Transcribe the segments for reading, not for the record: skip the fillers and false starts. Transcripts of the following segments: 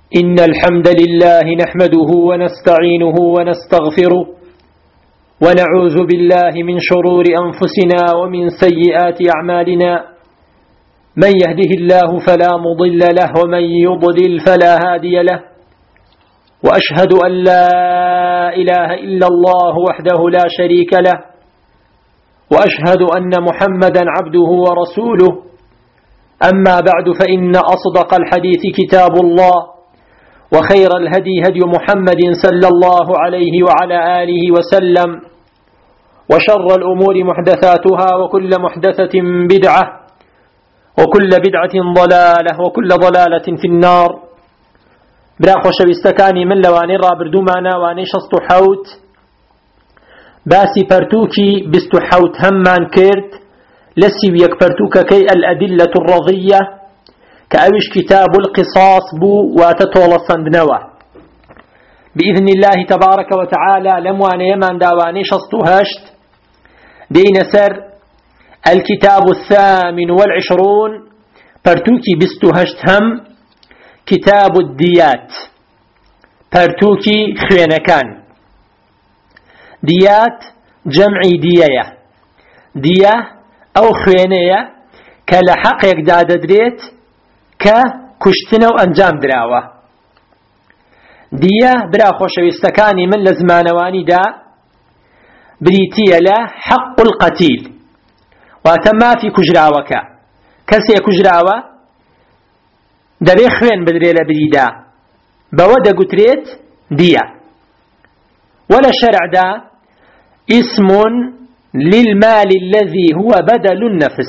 إن الحمد لله نحمده ونستعينه ونستغفره ونعوذ بالله من شرور أنفسنا ومن سيئات أعمالنا. من يهده الله فلا مضل له ومن يضلل فلا هادي له، وأشهد أن لا إله إلا الله وحده لا شريك له، وأشهد أن محمدا عبده ورسوله. أما بعد، فإن أصدق الحديث كتاب الله، وخير الهدي هدي محمد صلى الله عليه وعلى آله وسلم، وشر الأمور محدثاتها، وكل محدثة بدعة، وكل بدعة ضلالة، وكل ضلالة في النار. برا خوشویستەکانی من لەوانەی ڕابردوومانە وانەی 67 باسی پەرتووکی 27 هەممان کرد لە 31 پەرتووکەکەی الأدلة الرضية کە ئەویش كتاب القصاص بوو، واتە تۆڵە سەندنەوە. بإذن الله تبارك وتعالى لەموانەیەمان داوانەی 68 دێینە سەر الكتاب الثامن والعشرون پەرتووکی 28 هەم كتاب الديات، پەرتووکی خوێنەکان. ديات جمعی دیەیە. دیە ئەو خوێنەیە کە لە حەقێکدا دەدرێت کە کوشتنە و ئەنجام دراوە. دیە برا خۆشەویستەکانی من لە زمانەوانیدا بریتیە لە حەق القەتیل، واتە مافی کوژراوەکە. کەسێک کوژراوە دەبێ خوێن بدرێ لە بریدا، بەوە دەگوترێت دیە. ولا شرعدا اسم للمال الذي هو بدل النفس،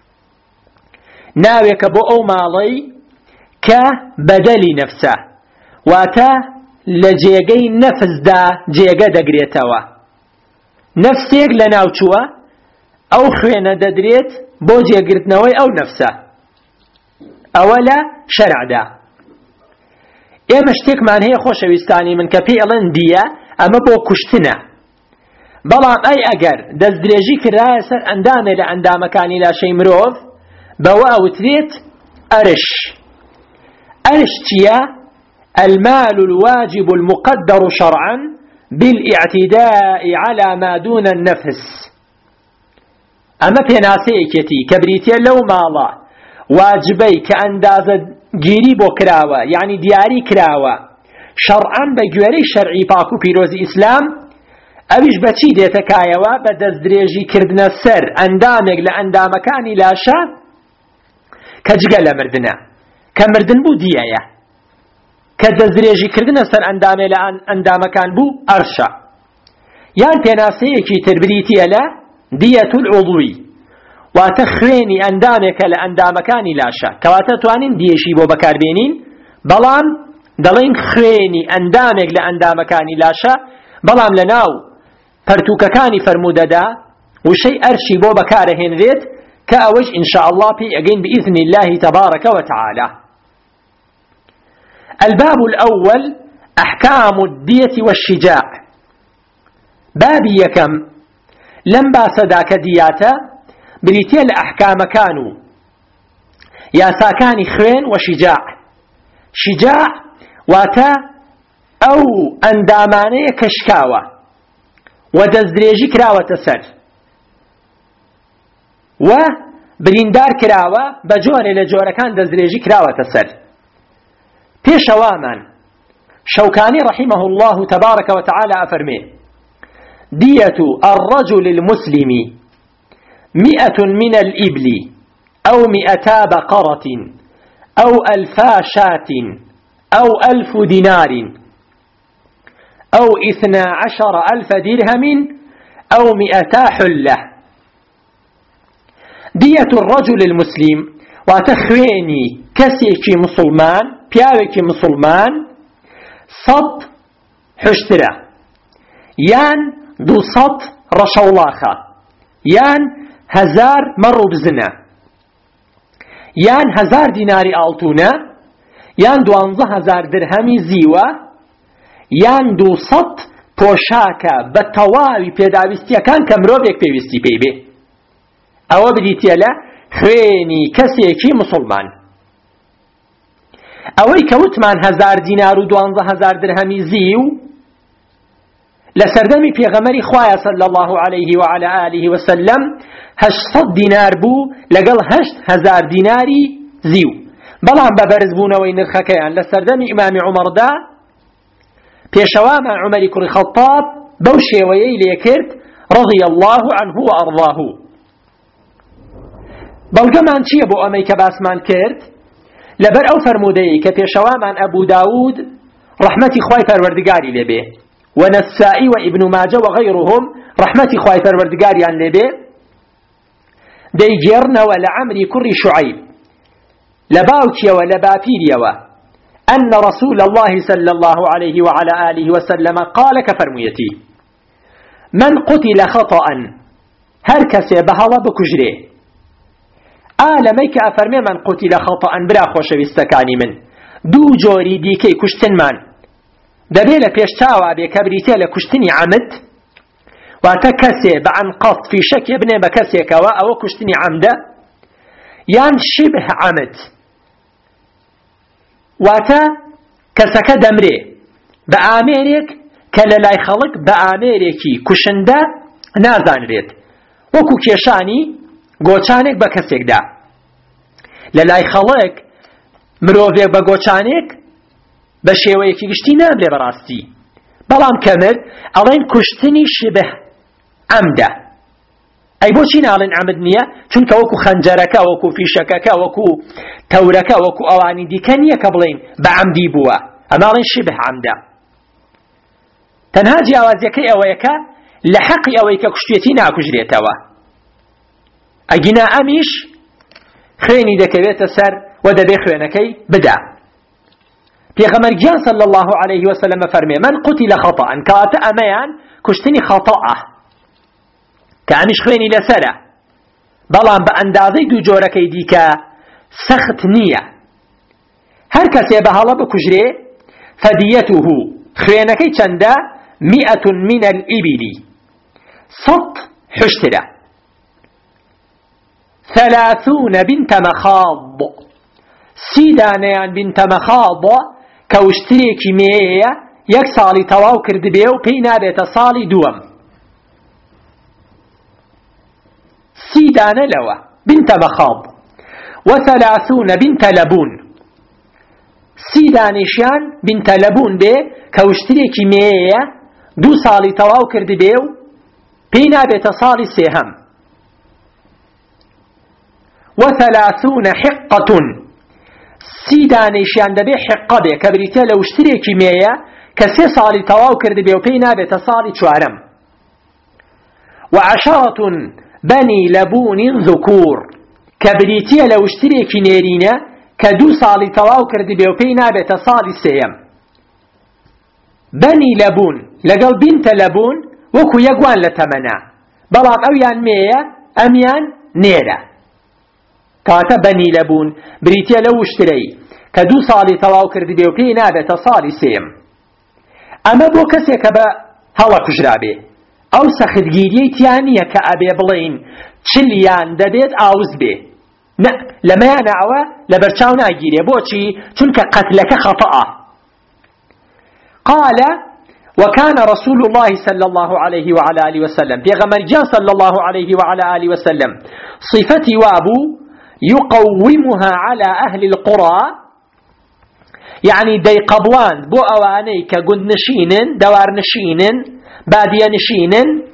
ناوێکە بۆ ئەو ماڵەی کە بەدەلی نەفسە، واتە لە جێگەی نەفسدا جێگە دەگرێتەوە. نەفسێک لە ناوچووە، ئەو خوێنە دەدرێت بۆ جێگرتنەوەی ئەو نەفسە. ئەوە لە شەرعدا. ئێمە شتێکمان هەیە خۆشەویستانی من کە پێی ئەڵێن دیە، ئەمە بۆ کوشتنە. بەڵام ئەی ئەگەر دەستدرێژی کرایە سەر ئەندامێ لە ئەندامەکانی لاشەی مرۆڤ، بەوە ئەوترێت ئەرش. ئەرش چییە؟ المال الواجب المقدر شرعا بالاعتداء على ما دون النفس. ئەمە پێناسەیەکێتی کە بریتێ لەو ماڵە واجبەی کە ئەندازە گیری بۆ کراوە، یعنی دیاری کراوە شەرعان بە گوێرەی شەرعی پاک و پیرۆزی ئیسلام. ئەویش بەچی دێتە کایەوە؟ بە دەستدرێژی کردنە سەر ئەندامێک لە ئەندامەکانی لاشە کە جگە لە مردنە، کە مردن بوو دیەیە، کە دەستدرێژی کردنە سەر ئەندامێ لە ئەندامەکان بوو ئەرشە. یان پێناسەیەکی تر بریتیە لە دیەت العضوی، واتە خوێنی ئەندامێکە لە ئەندامەکانی لاشە، کەواتە توانین دیێشی بۆ بەکاربێنین، بەڵام دەڵێن خوێنی ئەندامێک لە ئەندامەکانی لاشە. بەڵام لە ناو پەرتووکەکانی فەرموودەدا وشەی ئەرشی بۆ بەکارەهێنرێت کە ئەوەش ئینشاء الله پێی ئەگەین بإذن الله تبارك وتعالى. الباب الأول أحكام الدية والشجاع. بابي يكم لم باسدا كدياتا بريتيا لأحكام كانوا يا ساكاني خوين وشجاع. شجاع واتا أو أنداماني كشكاوة ودزدريجي كراوة سر، وبريندار كراوة بجوري لجورة كان دزدريجي كراوة سر. بيشوامان شوكاني رحمه الله تبارك وتعالى أفرمي: دية الرجل المسلم 100 من الإبل أو 200 بقرة أو 1000 شاة أو 1000 دينار أو 12,000 درهم أو 200 حلة. دية الرجل المسلم وتخويني كسيكي مسلمان، بياوكي مسلمان، 100 حشترة، يان 200 رشولاخة، يان 1000 مروا بزنا، يان 1000 ديناري ألتونة، يان 12,000 درهمي زيوة، يان 200 پۆشاکە بە تەواوی پێداویستیەکان کە مرۆڤێک پێویستی پێی بێ. ئەوە بریتیە لە خوێنی کەسێکی مسلمان. ئەوەی کەوتمان 1000 دینار و 12000 درهەمی زیو لسردمي پیغمبری خواه صلى الله عليه وعلى آله وسلم 800 دينار بو لقل 8000 ديناري زيو بلان ببرز بونوي نرخكيان لسردمي امام عمر دا پیشواما عمر كري خطاب بوشي ويلي كرت رضي الله عنه وأرضاه بلقمان چي ابو اميك باسمان كرت لبر او فرمودي كپیشواما ابو داود رحمتي خواهي پروردگاري لبه ونسائي وابن ماجه وغيرهم رحمتي خواهي پروردگاري عن لبه دي جيرنا ولعمري كري شعيب لباوكي ولبافيري أن رسول الله صلى الله عليه وعلى آله وسلم قال كفرميتي من قتل خطأ هركس بهلا بكجره آلميك أفرمي من قتل خطأ برا خوش بستكاني من دو جوري ديكي كشتن من دبيل بيشتاوى بكبريتي لكشتني عمد وتكسي بعن قصد في شك ابن بكسي كوا أو كشتني عمد يان شبه عمد واتا كسك دمري بآميرك كلالاي خلق بآميركي كشنده نازان ريت وكو كيشاني گۆچانێک بە کەسێکدا لەلای خەڵک مرۆڤێک بە گۆچانێک بە شێوەیەکی گشتی نابرێ بەڕاستی بەڵام کەمرد ئەڵێن کوشتنی شبه عەمدە ئەی بۆچی ناڵێن عەمد نییە چونکە وەکو خەنجەرەکە وەکو فیشەکەکە وەکو تەورەکە وەکو ئەوانی دیکە نییە کە بڵێن بە عەمدی بووە ئەماڵێن شبه عەمدە تەنها جیاوازیەکەی ئەوەیەکە لە حەقی ئەوەی کە کوشتێتی ناکوژرێتەوە ئەگینا ئەمیش خوێنی دەکەوێتە سەر و دەبێ خوێنەکەی بدا پێغەمبەرگیان صلی الله عليه وسلم فەرمێ من قتل خطأ کەواتە ئەمەیان کوشتنی خەتەئە کە ئەمیش خوێنی لەسەرە بەڵام بە ئەندازەی دوو جۆرەکەی دیکە سەخت نییە هەر کەسێ بە هەڵە بکوژرێ فەدیەته خوێنەکەی چەندە 100 من الإبل 100 حشترە 30 بنت مخاض 30 دانەیان بنت مخاض کە وشترێکی مێیە 1 ساڵی تەواو کردبێ و پێی نابێتە ساڵی دووەم 30 دانە لەوە بنت مخاض و30 بنت لبون 30 دانیشیان بنت لبون بێ کە وشترێکی مێیە 2 ساڵی تەواو کردبێ و پێی نابێتە ساڵی سێهەم و30 حقة 30 دانیشیان دەبێ حقە بێ کە بریتە لە وشترێکی مێیە کە 3 ساڵی تەواو کردبێ و پێی نابێتە ساڵی چوارەم و10 بني لبون ذكور کە بریتە لە وشترێکی نێرینە کە 2 ساڵی تەواو کردبێ و پێی نابێتە ساڵی سێیەم بني لبون لەگەڵ بنتە لەبون وەکو یەکوان لە تەمەنە بەڵام ئەویان مێیە ئەمیان نێرە کاتە بەنی لەبوون بریتە لە وشترەی کە 2 ساڵی تەواو کردبێ و پێی نابێتە ساڵی سێم ئەمە بۆ کەسێک کە بە هەڵە کوژرابێ ئەو سەختگیریەی تیان نییە کە ئەبێ بڵێین چلیان دەبێت ئاوز بێ لەمەیانە ئەوە لە بەرچاو ناگیرێ بۆچی چونکە قەتلەکە خەتەئە قال وكان رسول الله صلى الله عليه وعلى آله وسلم پیغمبر صلى الله عليه وعلى آله وسلم صفتي وابو يقومها على أهل القرى يعني دي قبلان بو أواني كقند نشين دوار نشين بادية نشين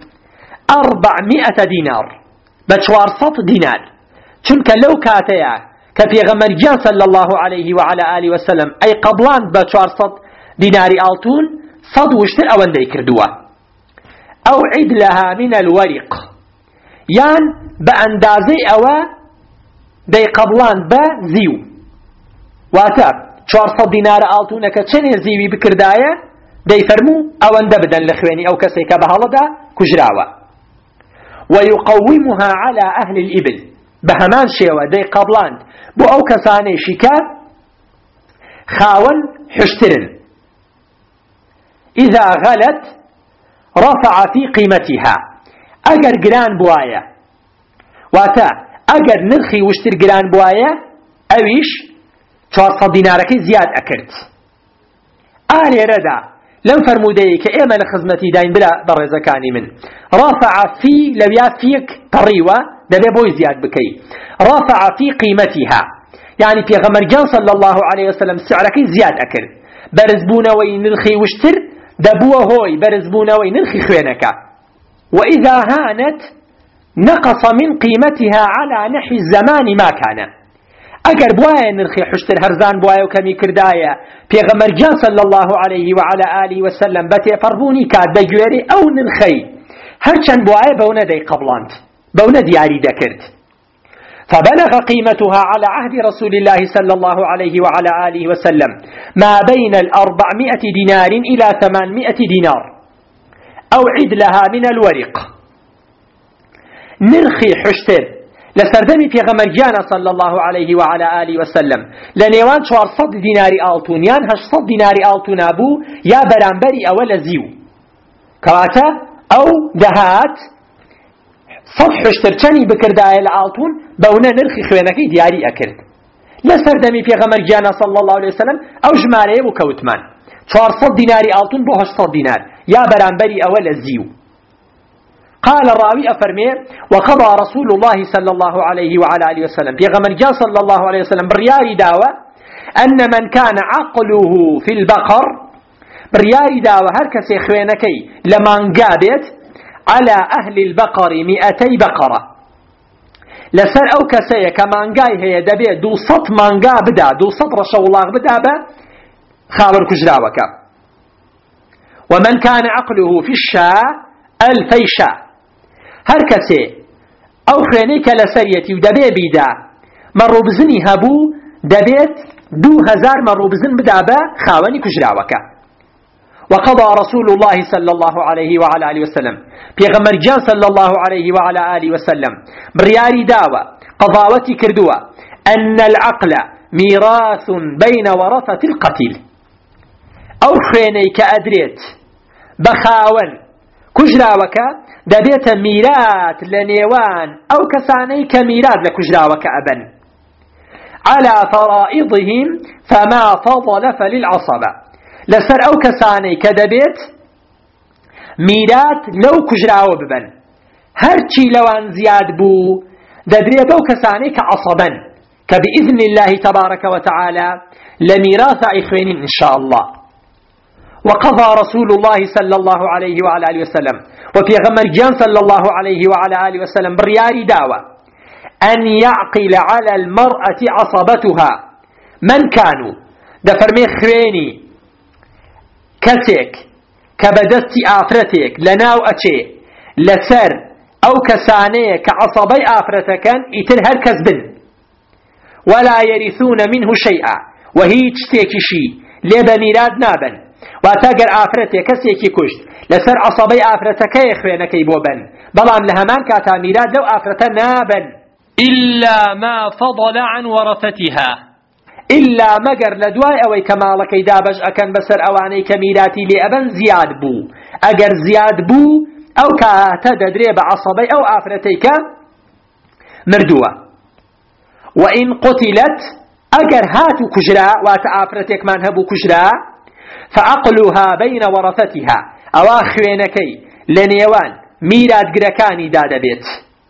400 دينار ب400 دينار چونك لو كاتيا كبيغمبر صلى الله عليه وعلى آله وسلم أي قبلان ب400 ديناري آلتون صد وشتر أوان دي كردوا أو عدلها من الورق يان بأندازي أوا دي قبلان بزيو واتاب 400 دينار آلتونك چنه زيوي بكردايا دي فرمو أوان دبدن لخواني أو كسيك بهالدا كجراوا ويقومها على أهل الإبل بهمان شيوا دي قبلان بو أو كساني شكا خاون حشترن إذا غلت رفع في قيمتها أجر جران بوايا واتا أجر نرخي وشتر جران بوايا أويش 400 دینارەکەی زیاد ئەکرد. ئالێرەدا لەم فەرموودەیە کە ئێمە لە خزمەتی داین برا بەڕێزەکانی من رافع في لەویا فیک پەڕیوە دەبێ بۆی زیاد بکەی رافع في قیمەتیها يعني پێغەمبەرگیان صلى الله عليه وسلم سعرەکەی زیاد ئەکرد بەرزبوونەوەی نرخی وشتر دەبووە هۆی بەرزبوونەوەی نرخی خوێنەکە وإذا هانت نقص من قيمتها على نحو الزمان ما كان اگر بوايا نرخي حشتر هرزان بوايا وكمي كردايا پیغمبر جان صلى الله عليه وعلى آله وسلم بتي فربوني كاد دجوري او نرخي هرچن بوايا بونا دي قبلانت بونا دياري دكرت فبلغ قيمتها على عهد رسول الله صلى الله عليه وعلى آله وسلم ما بين 400 دينار إلى 800 دينار أو عدلها من الورق نرخي حشتر لسردمي في غمرجانا صلى الله عليه وعلى آله وسلم لنيوان 400 ديناري آلتون يان 800 ديناري آلتون أبو يا برانبري أولا زيو كواتا أو دهات صد حشتر چني بكرداء الآلتون بونا نرخي خوينكي دياري أكرد لسردمي في غمرجانا صلى الله عليه وسلم أو جمالي وكوتمان 400 ديناري آلتون بو 800 دينار يا برانبري أولا زيو قال الراوي أفرمي وقضى رسول الله صلى الله عليه وعلى آله وسلم في غمرجان صلى الله عليه وسلم بالرياء داوة أن من كان عقله في البقر بالرياء داوة هركس يخوينكي لمن قابت على أهل البقر 200 بقرة لسر أو كسية كمان قاي هي دبي دو صط مانقا بدا دو صط رشو الله بدا با خاور كجراوك ومن كان عقله في الشاء 1000 شاء هر کسی او خوێنەی کە لەسەریەتی و دەبێ بیدا مەڕووبزنی هەبوو دەبێت 2000 مەڕووبزن بدا بە خاوەنی کوژراوەکە وقضى رسول الله صلى الله عليه وعلى آله وسلم پیغمبر جان صلى الله عليه وعلى آله وسلم بڕیاری داوە قضاوەتی کردووە أن العقل ميراث بين ورثة القتيل او خوێنەی کە ئەدرێت بە خاوەن کوژراوەکە دەبێتە میرات لە نێوان ئەو کەسانەی کە میرات لە کوژراوەکە ئەبن على فرائضهم فما فضل فللعصبة لەسەر ئەو کەسانەی کە دەبێت میرات لەو کوژراوە ببن هەرچی لەوان زیاد بوو دەدرێت بەو کەسانەی کە عەسەبەن کە بإذن الله تبارك وتعالى لميراث إخوانين إن شاء الله وقضى رسول الله صلى الله عليه وعلى آله وسلم وفي غمرجان صلى الله عليه وعلى آله وسلم بالريار داوة أن يعقل على المرأة عصبتها من كانوا دفرمي خويني كتك كبدستي آفرتك لناو أتي لسر أو كسانية كعصبي آفرتك إتر هركز بن ولا يرثون منه شيئا وهي تشتكي لبا ميراد نابن واتاقر آفرتي كسيكي كشت لسر عصبي آفرتك يخوينكي بوبن بلان لهمان كاتا ميراد لو آفرت نابن إلا ما فضل عن ورثتها إلا مقر لدواي أوي كمالكي دابج أكن بسر أواني كميراتي لأبن زياد بو أقر زياد بو أو كاتا دريب عصبي أو آفرتيك مردوة وإن قتلت أقر هاتو كجرا وات آفرتك من هبو كجرا فعقلها بين ورثتها أواخوينكي لنيوان ميراد قركاني دادبيت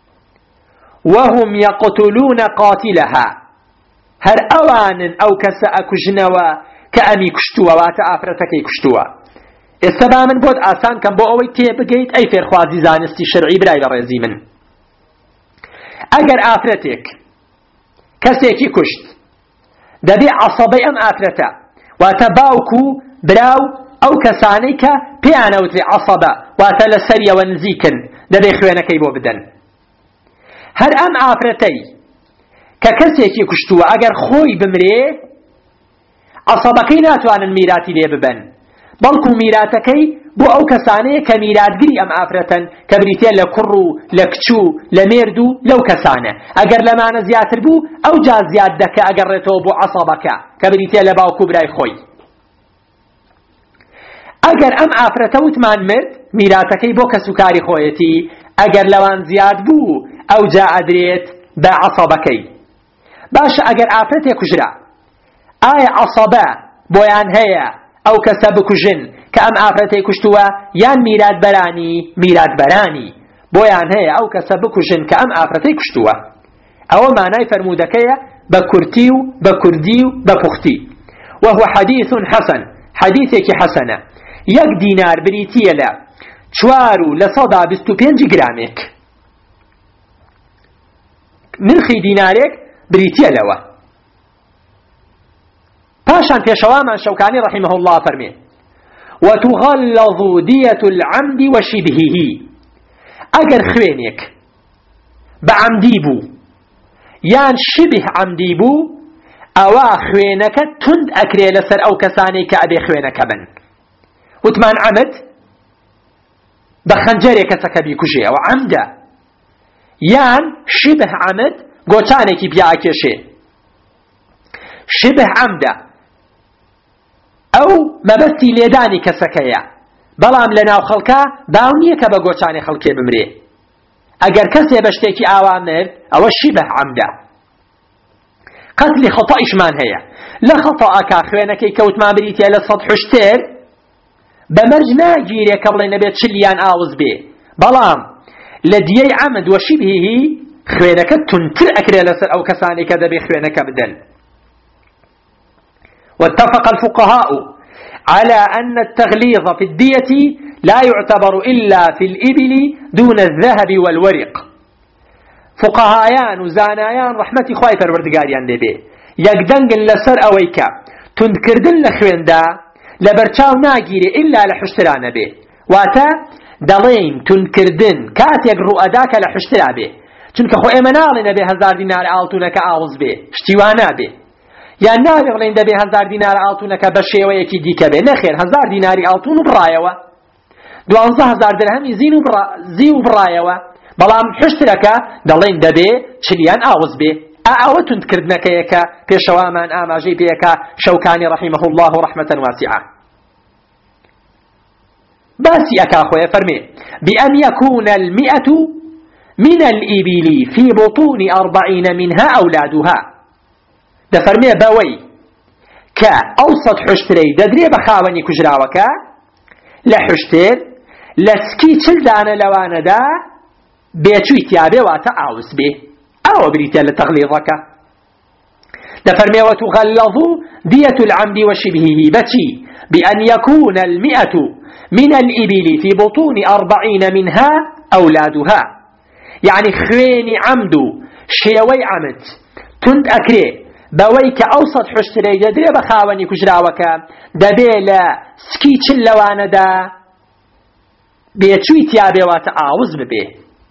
وهم يقتلون قاتلها هر أوان أو كسا كجنوا كأمي كشتوا واتأفرتكي كشتوا استبا من بود آسان كم بو أوي تيبقيت أي فرخوازي زانستي شرعي براي برزي من أجر آفرتك كسيكي كشت دبي عصبي أم آفرتا واتباوكو براو أو كسانيك بيانا وتري عصبة واتلسريا ونزيكن دبي خوينكي بو بدن هر أم آفرتي ككسيكي كشتوا أجر خوي بمري عصبكي ناتوان الميراتي لي ببن بلكو ميراتكي بو أو كساني كميرات قري أم آفرتن كبريتين لكرو لكتشو لميردو لو كسانة أجر لما نزياتر بو أو جاز زياد دك أجر رتو بو عصبك كبريتين لباوكو براي خوي أجر أم آفرتوت من مرد ميراتكي بو كسكاري خويتي أجر لوان زياد بو أو جاء دريت بعصبكي باش أجر آفرتي كجرا ئایا عەسەبە بۆیان هەیە ئەو کەسە بکوژن کە ئەم ئافرەتەی کوشتووە یان میراتبەرانی بۆیان هەیە ئەو کەسە بکوژن کە ئەم ئافرەتەی کوشتووە. ئەوە مانای فەرمودەکەیە بە کورتی و بە کوردی و بە پوختی. وهو حديث حسن، حديثك حسنة. 1 دینار بریتیە لە 425 گرامێک. نرخی دینارێک بریتیە لەوە. پاشان پێشەوامان شەوکانی رحمه الله فەرمێ: وتغلظ دية العمد وشبهه. ئەگەر خوێنێک بەعەمدی بوو یان شبه عەمدی بوو ئەوە خوێنەکە تند ئەکرێ لەسەر ئەو کەسانەی کە ئەبێ خوێنەکە بن. وتمان عەمد بە خەنجەرێک کەسەکە بیکوژێ ئەوە عەمدە، یان شبه عەمد گۆچانێکی پیا ئەکێشێ شبه عەمدە، ئەو مەبەستی لێدانی کەسەکەیە بەڵام لە ناو خەڵکە باو نییە کە بە گۆچانی خەڵکێ بمرێ. ئەگەر کەسێ بە شتێکی ئاوا مرد ئەوە شبه عەمدە. قەتلی خەتەئیشمان هەیە. لە خەتەئەکە خوێنەکەی کەوتمان بریتە لە 100 حوشتر بەمەرج ناگیرێ کە بڵێ نەبێت 40 یان ئاوز بێ، بەڵام لە دیەی عەمد و شبهه خوێنەکە تونتر ئەکرێ لەسەر ئەو کەسانی کە دەبێ خوێنەکە بدەن. واتفق الفقهاء على أن التغليظ في الدية لا يعتبر إلا في الإبل دون الذهب والورق. فقهايان وزانايان رحمتي خواهي پروردگاریان دەبێ یەکدەنگن لەسەر ئەوەی کە توندکردن لە خوێندا لە بەرچاو ناگیرێ ئللا لە حوشترانە بێ. واتە دەڵێن توندکردن کاتێک ڕوئەدا کە لە حوشترا بێ، چونکە خۆ ئێمە ناڵێنە بێ 1000 دینار ئاڵتونەکە ئاوز بێ شتیوانە بێ، یان ناوێ بڵێن دەبێ 1000 دینار ئاڵتونەکە بە شێوەیەکی دیکە بێ. نەخێر 1000 دیناری ئاڵتون و بڕایەوە، 12000 درهەمی زی و بڕایەوە، بەڵام حشتەکە دەڵێن دەبێ 40 ئاوز بێ. ئەوە توندکردنەکەیە کە پێشەوامان ئاماژەی پێەکە شەوکانی رحمه الله رحمة واسعة. باسی ئەکا خۆیە فەرمێ: بأن يكون 100 من الإبل في بطون 40 منها أولادها. دەفەرمێ بەوەی کە ئەوسەد حشترەی دەدرێ بە خاوەنی کوژراوەکە لە حشتر لە سکی 40 دانە لەوانەدا بێچووی تیابێ واتە ئاوز بێ. ئەوە بریتە لە تەغلیظەکە. دەفەرمێ: وتغلظ دية العمد وشبهه بچی بأن يكون 100 من الإبل في بطون 40 منها أولادها. يعني خوێنی عەمد و شێوەی عەمد تند ئەکرێ بەوەی کە ئەوسەد حشترەی دەدرێ بە خاوەنی کوژراوەکە دەبێ لە سکی 40 لەوانەدا بێچووی تیابێ واتە ئاوز ببێ.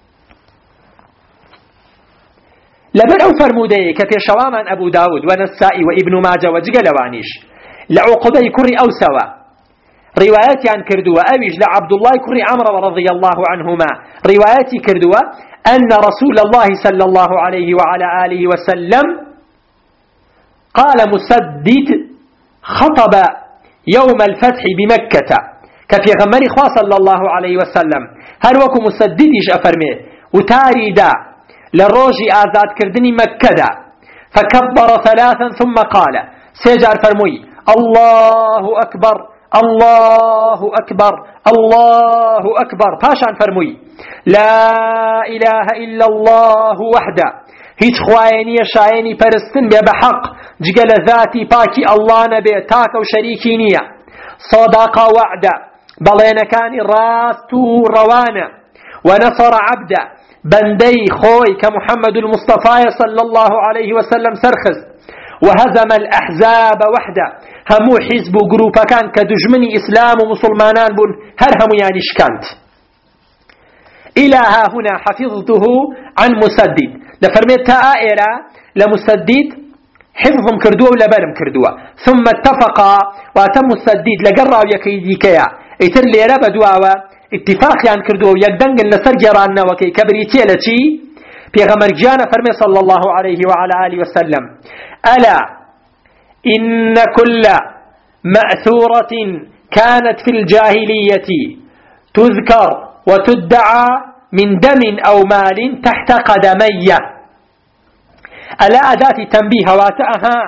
لبر أو فرمودي كبيشوامان أبو داود ونسائي وابن ماجه وجه لوانيش لعقبي كري أو سوا رواياتي عن كردوة أبيج لعبد الله كري عمرو رضي الله عنهما رواياتي كردوة أن رسول الله صلى الله عليه وعلى آله وسلم قال مسدد خطب يوم الفتح بمكة كفي غمري خوا صلى الله عليه وسلم هل وكو مسددش أفرمي وتاري دا لروجي آزاد كردني مكة فكبر 3 ثم قال سيجار فرموي الله أكبر الله أكبر الله أكبر باشان فرموي لا إله إلا الله وحده هیچ خواینی شاینی پرستن بێ بحق جگە لە ذاتی پاکی الله نەبێ تاکە و شەریکی نییە صداقة وعده بەڵێنەکانی ڕاست و ڕەوانە ونصر عبده بندي خوي كمحمد المصطفى صلى الله عليه وسلم سرخز وهزم الأحزاب وحده همو حزب وجروب كان كدجمني إسلام ومسلمانان بون هر همو يعني شكانت إلى ها هنا حفظته عن مسدد لفرميت تائرة لمسدد حفظهم كردوه ولبرم كردوه ثم اتفقا واتم مسدد لقرأ ويكيدي كيا اتر لي ربدوا اتفاق يعني كردوه ويقدنقل لسر جراننا وكي كبريتي لتي بيغمر جانا فرمي صلى الله عليه وعلى آله وسلم ألا إن كل مأثورة كانت في الجاهلية تذكر وتدعى من دم أو مال تحت قدمي ألا أداة تنبيه واتأها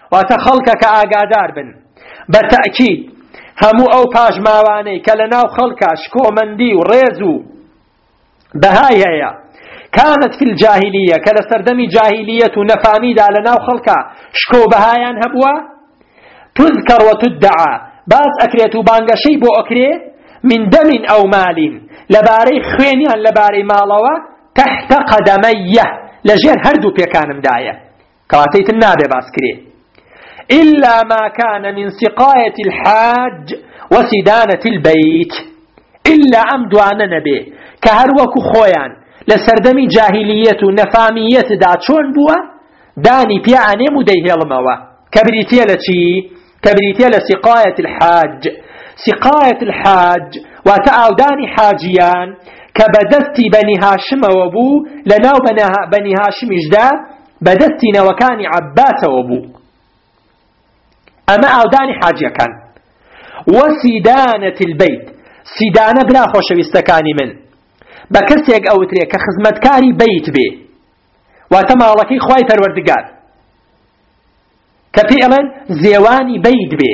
وتخلقك آقادار بن بالتأكيد همو أو باجماواني كلناو خلقاش كومندي وريزو بهايا كانت في الجاهلية كلا سردمي جاهلية نفامي دالناو خلقا شكو بهايان هبوا تذكر وتدعى باز أكريتو بانغشي بو أكري من دم أو مال لباري خوينيان لباري مالوا تحت قدميه لجير هردو بيكانم داية كواتيت النابي باسكري إلا ما كان من سقاية الحاج وسدانة البيت إلا أمدوان نبي كهروك خويان لسردمي جاهلية نفامية داتشون بوا داني بيعني مديه الموا كبريتيا لسقاية الحاج سقاية الحاج وتعاو داني حاجيان كبدستي بني هاشم وابو لناو بني هاشم اجدا بدستي نوكاني عباس وابو أما أوداني حاجة كان وسيدانة البيت سيدانة بلا خوش بيستكاني من بكسيك أو تريك خزمتكاري بيت بي واتمالكي خواي پروردگار كفعلا زيواني بيت بي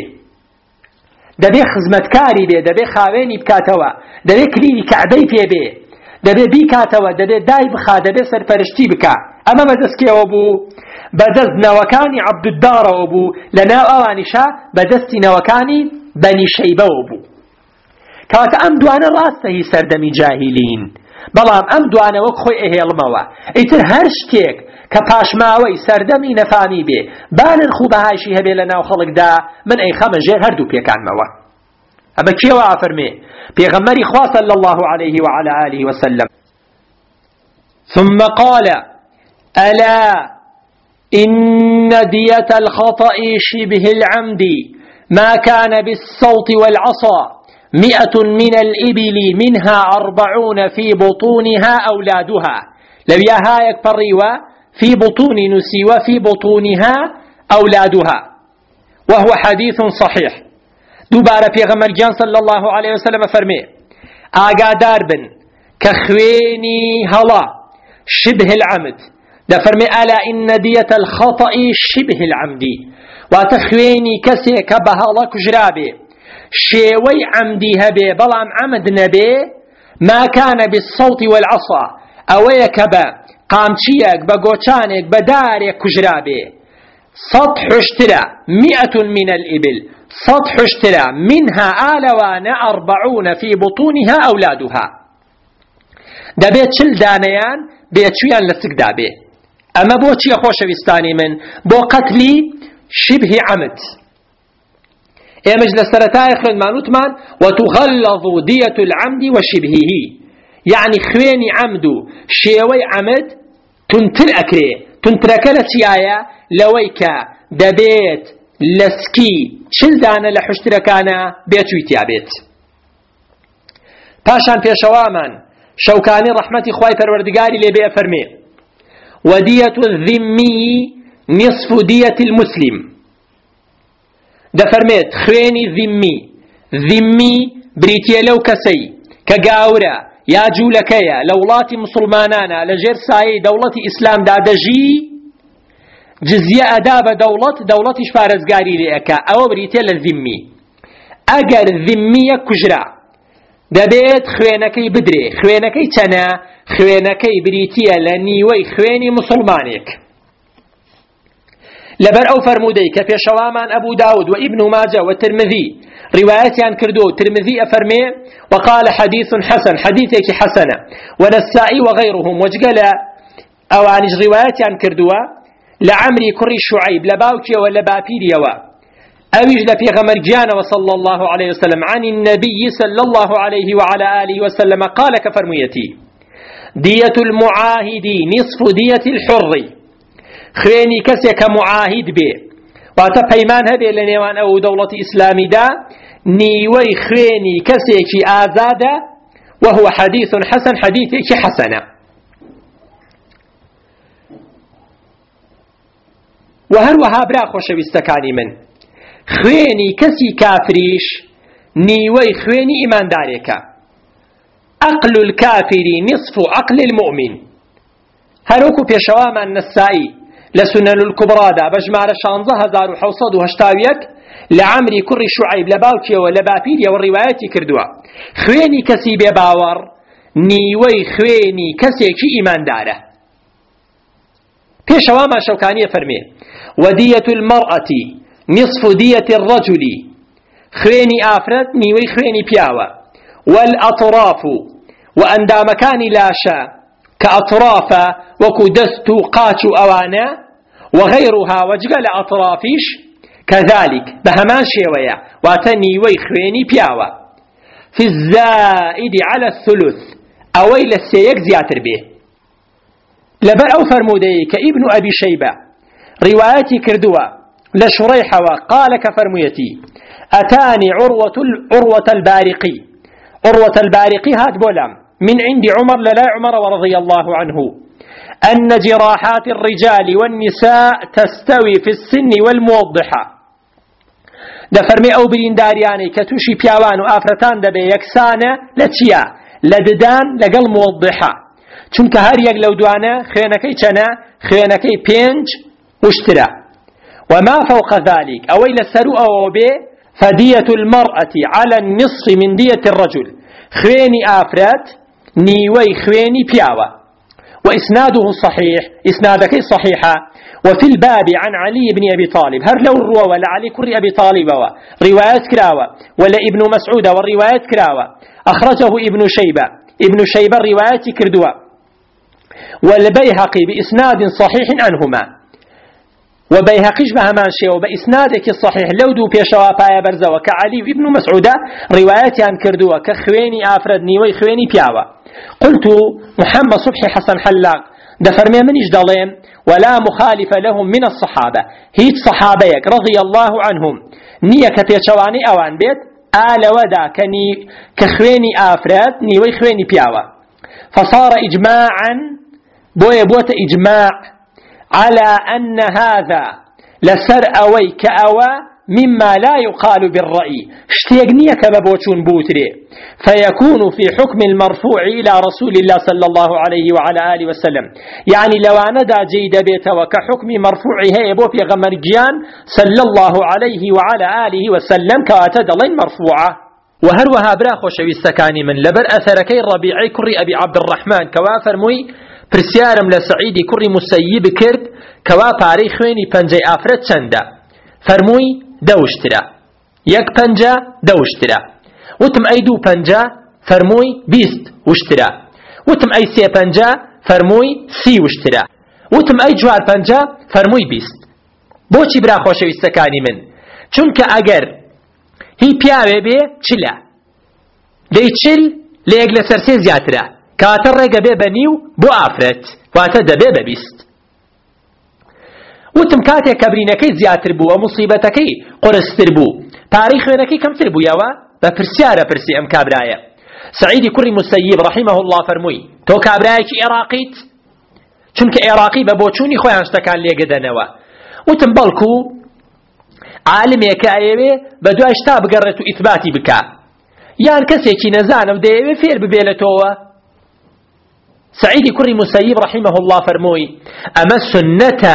دبي خزمتكاري بي دبي خاويني بكاتوا دبي كليني كعبي بي دبي بكاتوا دبي داي بخا دبي سرپرشتي بكا أما بدسكي وابو بدست نوكاني عبد الدار وابو لنا أوانشا بدست نوكاني بني شيبة وابو كوات أم دوانا راسته سردمي جاهلين بلام أم دوانا وكخوي إهي الموا إتر هرشتيك كباش ماوي سردمي نفامي بي بانن خوبه هايشي هبي لنا وخلق دا من أي خمس جير هردو بيكان موا أما كيوا أفرمي بيغمري خواه صلى الله عليه وعلى آله وسلم ثم قال ألا إن دية الخطأ شبه العمد ما كان بالصوت والعصا 100 من الإبل منها 40 في بطونها أولادها لو يهايك فريوة في بطون نسي وفي بطونها أولادها وهو حديث صحيح دوباره پیغمبر جان صلى الله عليه وسلم فرمي آقادار بن كخويني هلا شبه العمد ده فرمي ألا إن دية الخطأ شبه العمد وتخويني كسي كبهالك جرابي شيوي عمدي هبي بلام عمد نبي ما كان بالصوت والعصا أويك با قامشيك بقوشانك بدارك جرابي سطح اشترى 100 من الإبل سطح اشترى منها آلوان 40 في بطونها أولادها ده بيت شل دانيان بيت شويان لسكدابي أما بوشي خوش بستاني من بو قتلي شبه عمد إيه مجلس سرطاء خلال مانوتمان وتغلظ دية العمد وشبهه يعني خويني عمدو شيوي عمد تنتر أكري تنتركلت يايا لويكا دبيت لسكي شل دانا لحشتركانا بيتويتيا بيت پاشان پێشەوامان شەوکانی ڕەحمەتی خوای پەروەردگاری لێ بێ فەرمێ ودية الذمي نصف دية المسلم دفرميت خويني ذمي بريتيا لو كسي كقاورا يا جولكيا لولاتي مسلمانانا لجير ساي دولة إسلام دادجي جزية أداب دولة شفارزقاري لأكا أو بريتيا للذمي أجر ذمي كجرا دەبێت خوێنەکەی بدرێ خوێنەکەی چەنە خوێنەکەی بریتیە لە نیوەی خوێنی مسلمانێک لەبەر ئەو فەرموودەی کە پێشەوامان ئەبوو داود و ئیبن ماجە و ترمذی ڕیوایەتیان کردو ترمذی ئەفەرمێ وقال حديث حسن حديثێکی حەسەنە ونەسائی وغيرهم وجگە لە ئەوانیش ڕیوایەتیان کردووە لە عەمری کوڕی شوعەیب لە باوکیەوە لە باپیریەوە أويج لبيغمر جانا وصلى الله عليه وسلم عن النبي صلى الله عليه وعلى آله وسلم قال كفرميتي دية المعاهد نصف دية الحر خويني كسيك معاهد به واتبهيمان هذه لنيوان أو دولة إسلامي دا نيوي خويني كسيك آزادا وهو حديث حسن حديثك حسنا وهروها برا خوش بستكاني من خوێنی کەسی کافریش نیوەی خوێنی ئیماندارێکە عقل الكافر نصف عقل المؤمن هەروەکو پێشەوامان نەسائی لسنن الكبرى دا بجمع 16781 لعمري كري شعيب لباوكي ولبابيريا والروايات كردوا خويني كسي بباور نيوي خويني كسي كي إيمان داره بيش واما شوكانية فرمي ودية المرأة نصف دية الرجل خويني آفرت نيوي خويني بياوة والأطراف وأندا مكاني لاشا كأطراف وكدست قاتش أوانا وغيرها وجغل أطرافيش كذلك بهمان شوية واتني ويخويني بياوة في الزائد على الثلث أويل السيك زياتر به لبر أو فرمودي كابن أبي شيبة رواياتي كردوا لشريحة وقال كفرميتي أتاني عروة البارقي عروة البارقي هات بولم من عند عمر للا عمر ورضي الله عنه أن جراحات الرجال والنساء تستوي في السن والموضحة دفرمي أو برين دارياني كتوشي بياوان وآفرتان دبي يكسانة لتيا لددان لقل موضحة چونك هر يق لو دوانا خينكي چنا خينكي بينج واشترا وما فوق ذلك أويل السرو أو بي فدية المرأة على النصف من دية الرجل خويني آفرات نيوي خويني بياوة وإسناده صحيح إسنادك صحيحة وفي الباب عن علي بن أبي طالب هر لو الروى ولا علي كري أبي طالب روايات كراوة ولا ابن مسعود والروايات كراوة أخرجه ابن شيبة الروايات كردوا والبيهقي بإسناد صحيح عنهما وبيهقيش بهمان شيء وبإسنادك الصحيح لو دو بيشوا بايا برزوا كعلي ابن مسعود روايات عن كردوا كخويني آفردني ويخويني بياوة قلت محمد صبحي حسن حلاق دفرمي منيش دالين ولا مخالف لهم من الصحابة هيت صحابيك رضي الله عنهم نية كتيشواني أوان بيت آل ودا كخويني آفراد نيوي خويني بياوة فصار إجماعا بوت إجماع على أن هذا لسر أوي كأوى مما لا يقال بالرأي اشتيقنية كبابوشون بوتري فيكون في حكم المرفوع إلى رسول الله صلى الله عليه وعلى آله وسلم يعني لو أنا دا جيد بيت وكحكم مرفوع هي بو في غمرجيان صلى الله عليه وعلى آله وسلم كواتد الله مرفوعة وهروها براخو شويستكاني من لبر أثركي الربيعي كري أبي عبد الرحمن كوافر موي برسيارم لسعيدي كري مسيب كرد كوا باري خويني پنجي آفرت چنده فرموي دوشترا يك پنجا دوشترا وتم اي دو پنجا فرموي 20 وشترا وتم اي سي پنجا فرموي 30 وشترا وتم اي جوار پنجا فرموي 20 بوچی برا خوشویستکانی من چونك اگر هي پیاوه بي چلا دي چل ليگ لسرسي زياترا كاتر رقا بي بنيو بو آفرت واتا دبي ببست وتم كاتي كبرينكي زياتر بو ومصيبتكي قرستر بو تاريخينكي كم تر بو يوا بفرسيارة فرسي ام كابرايا سعيدي كري مسيب رحمه الله فرموي تو كابرايا كي إراقيت چونك إراقي ببوچوني خوي هنشتكان ليقدنوا وتم بالكو عالمي كايوي بدو اشتا بقررتو إثباتي بكا يان كسي كي نزانو ديوي فير ببيلتوا سعيدي كري مسيب رحمه الله فرموي أما السنة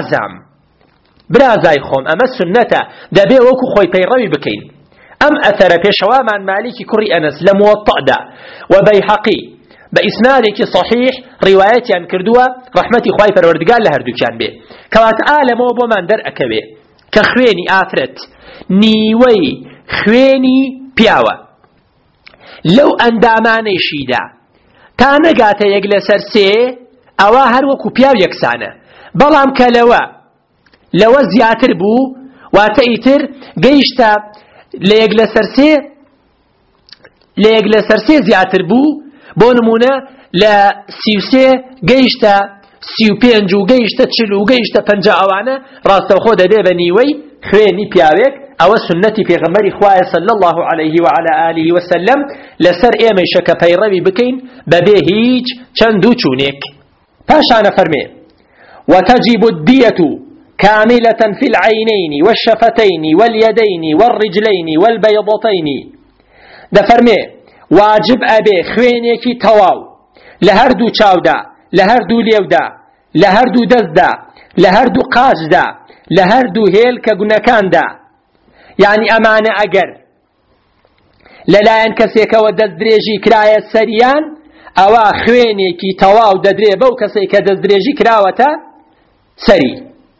برازاي خوم أما السنة دابي وكو خوي بيروي بكين أم أثر بيشوا من مالك كري أنس لموطأ دا وبيحقي بإسنادك صحيح رواياتي عن كردوا رحمتي خواي فروردقال لهردو كان به كوات آلم وبو من در أكبه كخويني آفرت نيوي خويني بياوة لو أنداماني شيدا تا نەگاتە یەک لەسەر سێ ئەوە هەر وەکو پیاو یەکسانە بەڵام کە لەوە زیاتر بوو واتە ئیتر گەیشتە لە یەک لەسەر سێ زیاتر بوو بۆ نمونە لە 33 گەیشتە 35 و گەیشتە 40 و گەیشتە 50 ئەوانە ڕاستەوخۆ دەبێ بە نیوەی خوێنی پیاوێک ئەوە سنەتی پێغەمبەری خوایە صلی الله عليه وعلى آله وسلم لەسەر ئێمەیشە کە پەیڕەوی بکەین بەبێ هیچ چەند و چوونێک پاشانە فەرمێ وتجب الدية كاملة في العينين والشفتين واليدين والرجلين والبيضتين دفرمي واجب أبي خوينيكي تواو لهردو چاودا لهردو ليودا لهردو دزدا لهردو قاج دا لهردو هيل كگونكان دا يعني أمانة أجر للاين كسيك ودزدريجي كراية سريان أوا خويني كي تواو ددريبو كسيك دزدريجي كراوة سري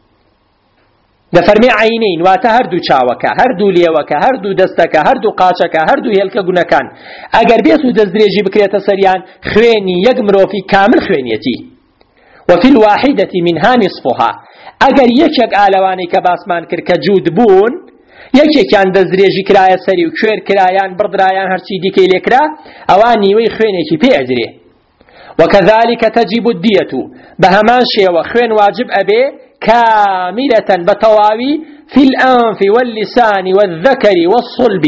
دفرمي عينين واتا هردو چاوكا هردو ليوكا هردو دستكا هردو قاچكا هردو هيلكا گونكان اگر بيتو دزدريجي بكريتا سريان خويني يقمرو في كامل خوينيتي وفي الواحدة منها نصفها اگر يكيك آلواني كباسمان كركا جود بون يكيك كان دزدريجي كرايا سري وكوير كرايان بردرايان هرچي ديكي لكرا اواني وي خويني كي بيعزري وكذلك تجب الدية بهمان شيء وخوين واجب أبي كاملة بتواوي في الأنف واللسان والذكر والصلب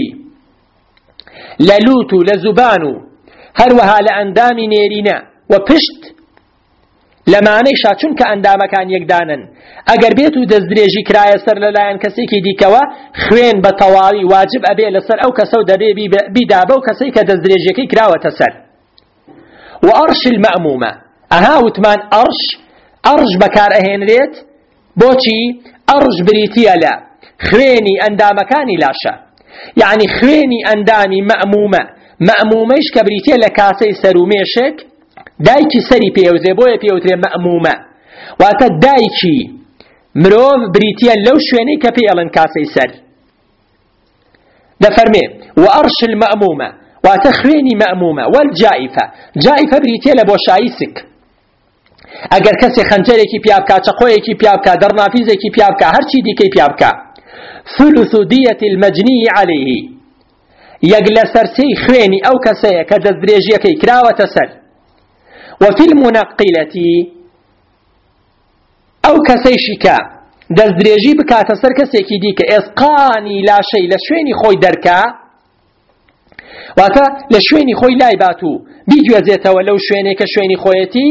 للوت لزبانو هروها لأندام نيرنا وبشت لما نيشا چونك أندام كان يقدانا اگر بيتو دزدريجي كرايا سر للاين كسيكي ديكوا خوين بتواوي واجب أبي لسر أو كسو دبي بدابو كسيك دزدريجي كراوة سر وأرش المأمومة أها وتمان أرش بكار أهين ريت بوشي أرش بريتيا لا خويني أندامكاني لاشا يعني خويني أندامي مأموميش كبريتيا لكاسي سروميشك دايكي سري بيوزي بويا بيوتري مأمومة واتا دايكي مروف بريتيا لو شويني كبيالن كاسي سر دفرمي وأرش المأمومة واتخويني مأمومة والجائفة جائفة بريتيا لبوشايسك اگر کسی خنجرێکی پیابکا چقۆیەکی پیابکا دەرنافیزێکی پیابکا هەرچی دیکەی پیابکا ثلث دية المجني عليه يقل سرسي خويني أو كسية كدزدريجيكي كراوة سر وفي المنقلة أو كسيشكا دزدريجي بكا تسر كسيكي ديك إسقاني لا شيء لشويني خوي دركا واتا لشويني خوي لايباتو بيجوزيتا ولو شويني كشويني خويتي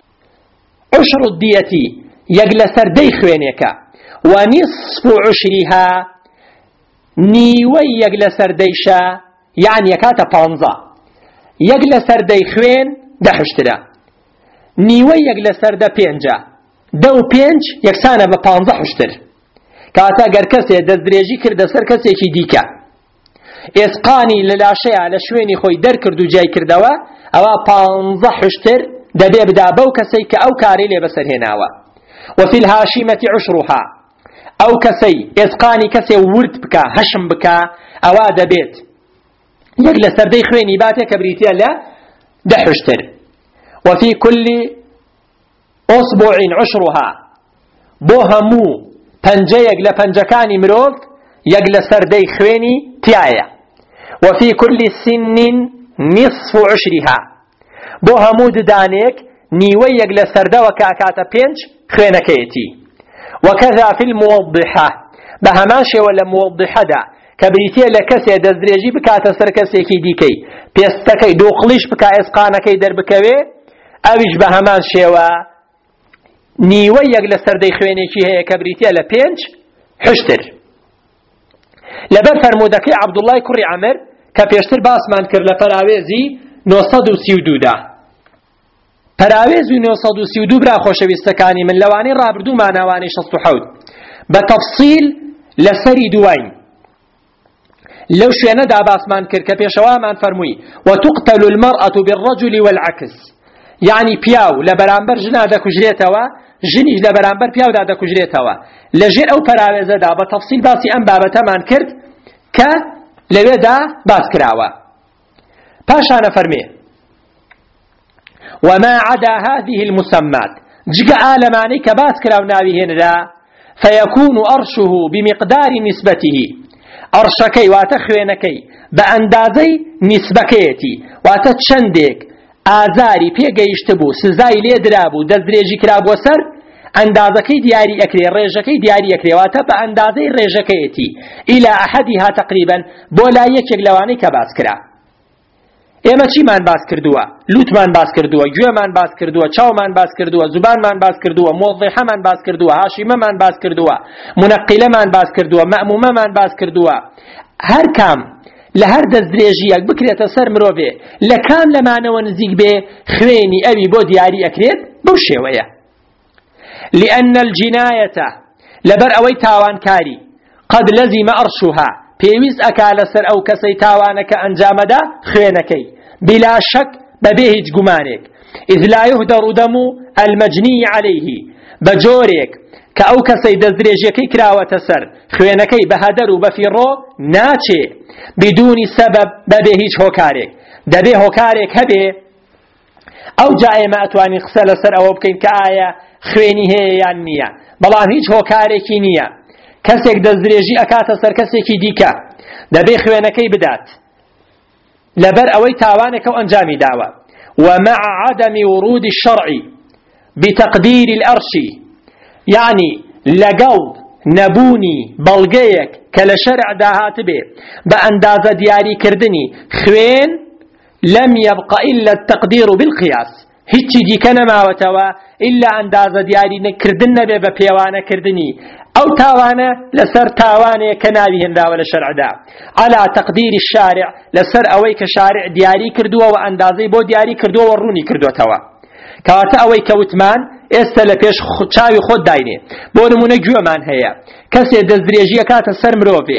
عشر الدية يقل سردي خوينيك ونصف عشرها نيوي يقل سرديشا يعني يكاتا بانزا يقل سردي خوين دحشترا نيوي يقل سرد بينجا دو بينج يكسانا ببانزا حشتر كاتا قركسي دزدريجي كرد سر كسي كي ديكا إسقاني للاشياء لشويني خوي در كردو جاي كردوا أوا بانزا حشتر دبي بدا بو كسي كأو كاري لي بسر هناوا وفي الهاشمة عشرها أو كسي إسقاني كسي ورد بكا هشم بكا أوا دبيت يقل سردي خويني باتي كبريتيا لا دحشتر وفي كل أصبع عشرها بوهمو پنجيق لپنجكاني مروك يقل سردي خويني تيايا وفي كل سن نصف عشرها بوهمو دانيك نيوي يقل سرده وكاكاتا بينج خوينكيتي وكذا في الموضحة بهماشي ولا موضحة دا كبريتيا لكسي دزدريجي بكاتا سركسي كي ديكي بيستكي دوقليش بكا اسقانكي در بكوي اوش بهماشي و نيوي يقل سردي خوينكي هي كبريتيا لبينج حشتر لبر فرمودكي عبد الله كري عمر كبيشتر باسمان كر لفراويزي 932 دا پراوێزی 932 برا خۆشەویستەکانی من لەوانەی ڕابردوومان ئەوانەی 67 بەتەفسیل لەسەری دوایین لەو شوێنەدا باسمان کرد کە پێشەوامان فەرمووی وتقتل المرأة بالرجل والعكس يعني پیاو لەبەرامبەر ژنا دەکوژرێتەوە ژنیش لەبەرامبەر پیاودا دەکوژرێتەوە لەژێر ئەو پەراوێزەدا بەتەفسیل باسی ئەم بابەتەمان کرد کە لەوێدا باس کراوە پاشانە فەرمێ وما عدا هذه المسمات جگە ئالەمانەی کە باس کراو ناوی هێنرا فيكون أرشه بمقدار نسبته أرشكي واتا خوينكي بأندازي نسبكيتي واتا چندك آزاري بيگەیشتبو سزای لێ درابو دەستدرێژی کرابووە سەر ئەندازەکەی دیاری ئەکرێ ڕێژەکەی دیاری ئەکرێ واتە بە ئەندازەی ڕێژەکەیەتی إلى أحدها تقريبا بۆ لا یەکێک لەوانەی کە باس کرا ئێمە چیمان باس کردووە لوتمان باس کردووە گوێمان باس کردووە چاومان باس کردووە زوبانمان باس کردووە موضحەمان باس کردووە هاشیمەمان باس کردووە منەقیلەمان باس کردووە مەأمومەمان باس کردووە هەر کام لە هەر دەستدرێژیەک بکرێتە سەر مرۆڤێ لە کام لەمانەوە نزیک بێ خوێنی ئەوی بۆ دیاری ئەکرێت بەو شێوەیە لأن الجناية لبر أوي تاوان كاري قد لزم أرشها بيويز أكال سر أو كسي تاوانك أنجامدا خوينكي بلا شك ببيهج جمانك إذ لا يهدر دم المجني عليه بجوريك كأو كسي دزريجيكي كراوة سر خوينكي بهدر وبفيرو ناچي بدون سبب ببيهج هوكارك دبي هوكارك هبي أو جاء ما أتواني خسل سر أو بكين كآية خويني هي يانية بلان هيج هوكاركي نية كسيك دزريجي أكاتا سر كسيكي ديكا دبي خوينكي بدات لبر أوي تاوانك وأنجامي دعوة ومع عدم ورود الشرع بتقدير الأرش يعني لقل نبوني بلغيك كلا شرع داهات به بأنداز دياري كردني خوين لم يبقى إلا التقدير بالقياس هيتشي دي كنما وتوا إلا أنداز دياري كردن به ببيوانا كردني أو تاوانا لسر تاوانا كنابهن دا ولا شرع دا على تقدير الشارع لسر أويك شارع دياري كردوا وأندازي بو دياري كردوا وروني كردوا توا كواتا أويك وتمان استلا پیش چاوی خود داینه بۆ نمونە گوێمان هەیە کەسێ دەستدرێژیە کاتە سەر مرۆڤێ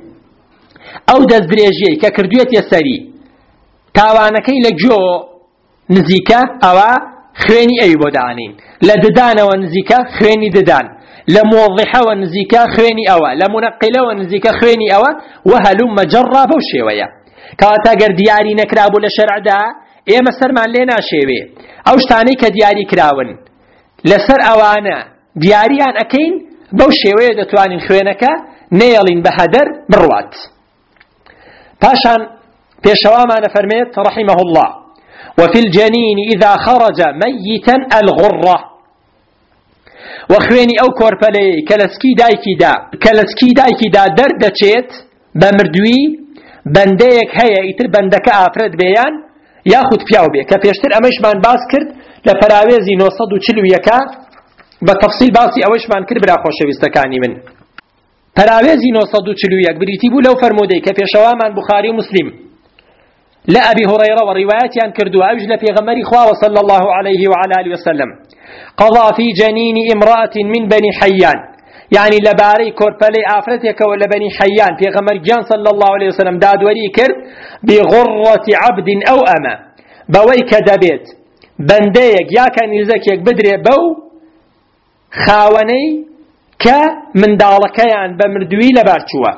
ئەو دەستدرێژیەی کە کردوێتە سەری تاوانەکەی لە گوێ نزیکە ئەوە خوێنی ئەوی بۆ دانین لە ددانەوە نزیکە خوێنی ددان لە مۆضحەوە نزیکە خوێنی ئەوە لە منەقلەوە نزیکە خوێنی ئەوە وهەلومە جەڕا بەو شێوەیە کەواتە گەر دیاری نەکرابوو لە شەرعدا ئێمە سەرمان لێ ناشێوێ ئەو شتانەی کە دیاری کراون لسر أوانا دياريان أكين بو شوية دتوانين خوينكا نيلين بهدر بروات باشان بيشواما نفرميت رحمه الله وفي الجنين إذا خرج ميتا الغرة وخويني أو كوربالي كالسكي دايكي دا دردشيت بمردوي بنديك هيا يتر بندك آفرد بيان ياخد بياو بيه كفيشتر أمش من باس كرد لفراويزي 941 بتفصيل باسي أوش من كرد برا خوشويستكاني من فراويزي 941 بريتي بو لو فرمودي كفيشوا من بخاري ومسلم لا أبي هريرة ورواياتي عن كردوا أوجل في غمري خواه صلى الله عليه وعلى آله وسلم قضى في جنين امرأة من بني حيان يعني لباري كوربالي آفرتك ولا بني حيان في غمر جان صلى الله عليه وسلم داد وري كرد بغرة عبد أو أما بويك دبيت بنديك يا كان يزكيك بدري بو خاوني ك من دالكيان بمردوي لبارچوا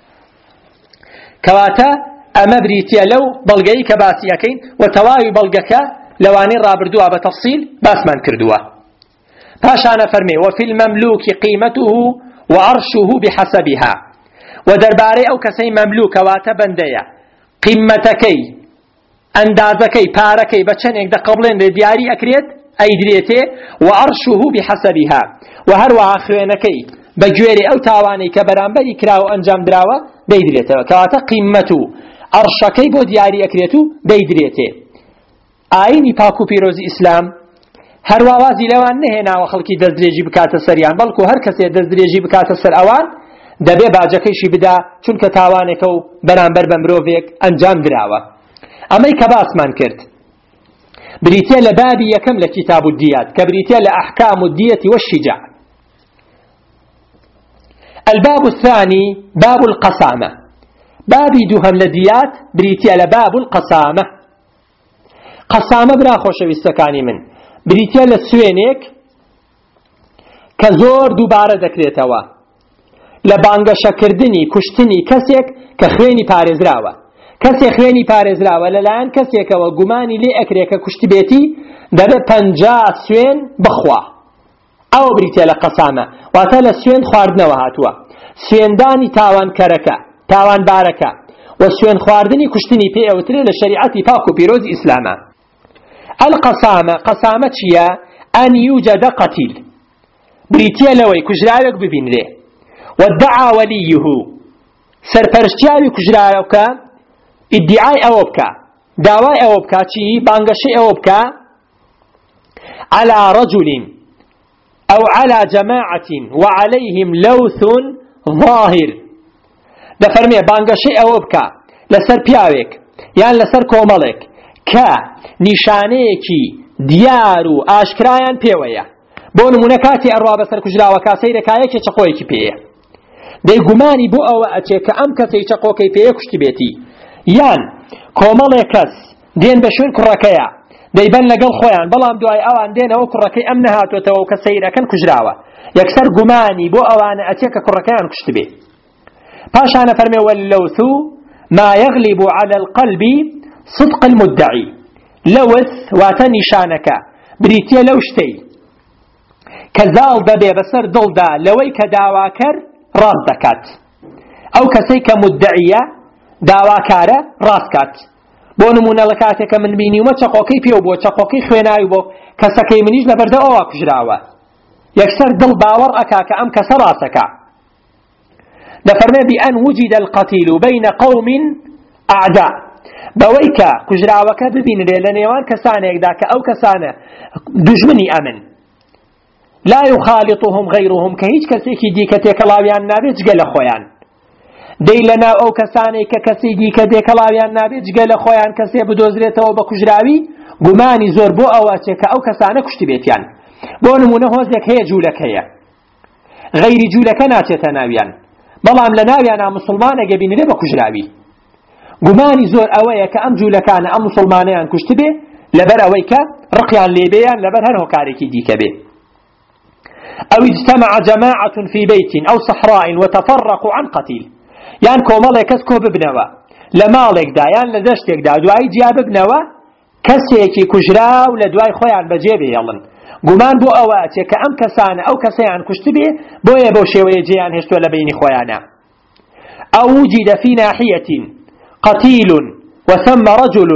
كواتا أما بريتيا لو بلغي كباسيكين وتواوي بلغك لواني رابردوها بتفصيل باس من كردوها باشانا فرمي وفي المملوك قيمته وعرشه بحسبها ودرباري أو كسي مملوك واتا بنديا قيمتكي اندازكي باركي بچنك ده قبلين دياري أكريت أي دريته وعرشه بحسبها وهروا خوينكي بجويري أو تاواني كبرانبري كراو أنجام دراوة ديدريته كواتا قيمته عرشكي بو دياري أكريتو ديدريته آيني باكو بيروز إسلام هروا وازي لوان نهينا وخلقي دزدريجي بكاتا سريان بلكو هر كسي دزدريجي بكاتا سر أوان دبي باجكيشي بدا چونك تاوانكو برانبر بمروفيك أنجام دراوة أما كباس من كرت بريتيا لبابي يكم لكتاب الديات كبريتيا لأحكام الدية والشجاع الباب الثاني باب القسامة بابي دوهم لديات بريتيا لباب القسامة قسامة برا خوشوي السكاني من بريتيا للسوينيك كزور دوبارة ذكريتوا لبانگشا كردني كشتني كسيك كخويني پارزراوه کسی خوێنی پارێزراوە لەلایەن کەسێکەوە گومانی لێ ئەکرێکە کوشتی بێتی دەبێت 50 سوێن بخوا ئەوە بریتێ لە قەسامە واتە لە سوێن خواردنەوە هاتووە سوێندانی تاوانکەرەکە تاوانبارەکە و سوێن خواردنی کوشتنی پێ ئەوترێ لە شەریعەتی پاک و پیرۆزی ئیسلامە القەسامە قەسامە چییە ئەن یوجەدە قەتیل بریتێ لەوەی کوژراوێک ببینرێ وادعا وەلیه سەرپەرشتیاوی کوژراوەکە ادعای اوبكا دعوای اوبكا چی بانگشی اوبكا على رجل او على جماعة وعليهم لوث ظاهر ده فرمي بانگشی اوبكا لسر پیاوێک یان لسر کۆمەڵێک کە نیشانەیەکی دیار و ئاشکرایان پێوەیە بۆ نمونە کاتی ئەڕوا بەسەر کوژراوە کاسەی دەکایەکێ چەقۆیەکی پێیە دەی گومانی بۆ ئەوە ئەچێ کە ئەم کەسەی چەقۆکەی پێیە کوشتی بێتی یان کۆمەڵێک کەس دێن بە شوێن کوڕەکەیە دەیبەن لەگەڵ خۆیان بەڵام دوای ئەوان دێنەوە کوڕەکەی ئەم نەهاتوێتەوە و کە سەیرەکەن کوژراوە یەکسەر گومانی بۆ ئەوانە ئەچێ کە کوڕەکەیان کوشت بێ پاشانە فەرمێ واللوث ما يغلب على القلب صدق المدعي لوث واتە نیشانەکە بریتیە لەو شتەی کە زاڵ دەبێ بەسەر دڵدا لەوەی کە داواکەر ڕاست دەکات ئەو کەسەی کە مدعیە داواکارە ڕاستکات بۆ نمونە لە کاتێکە من بینیومە چەقۆکەی پێو بۆ چەقۆکەی خوێناوی بۆ کەسەکەی منیش لەبەردە ئەوە کوژراوە یەکسەر دڵ باوەڕ ئەکا کە ئەم کەسە ڕاستەکە دەفەرمێ بأن وجد القتيل بين قوم أعداء بەوەی کە کوژراوەکە ببینرێ لە نێوان کەسانێکدا کە ئەو کەسانە دوژمنی ئەمن لا يخالطهم غيرهم کە هیچ کەسێکی دیکە تێکەڵاویان نابێت جگە لە خۆیان دەی لەناو ئەو کەسانێک کە کەسی دیکە تێکەڵاویان نابێت جگە لە خۆیان کەسێ بدۆزرێتەوە بە کوژراوی گومانی زۆر بۆ ئەوە چێ کە ئەو کەسانە کوشتی بێتیان بۆ نمونە هۆزێک هەیە جوولەک هەیە غەیری جوولەکە ناچێتە ناویان بەڵام لە ناویانە موسڵمانێک بینرێ بە کوژراوی گومانی زۆر ئەوەیە کە ئەم جوولەکانە ئەم موسڵمانەیان کوشت بێ لەبەر ئەوەی کە ڕقیان لێبێیان لەبەر هەر هۆکارێکی دیکە بێ أو اجتمع جماعة في بيت أو صحراء وتفرقوا عن قتيل یان کۆمەڵێک کەس کۆ ببنەوە لە ماڵێکدا یان لە دەشتێکدا دوایی جیا ببنەوە کەسێکی کوژراو لە دوای خۆیان بەجێ بێڵن گومان بۆ ئەوە چێ کە ئەم کەسانە ئەو کەسەیان کوشت بێ بۆیە بەو شێوەیە جێیان هێشتووە لە بینی خۆیانە أو وجد في ناحية قتيل وثم رجل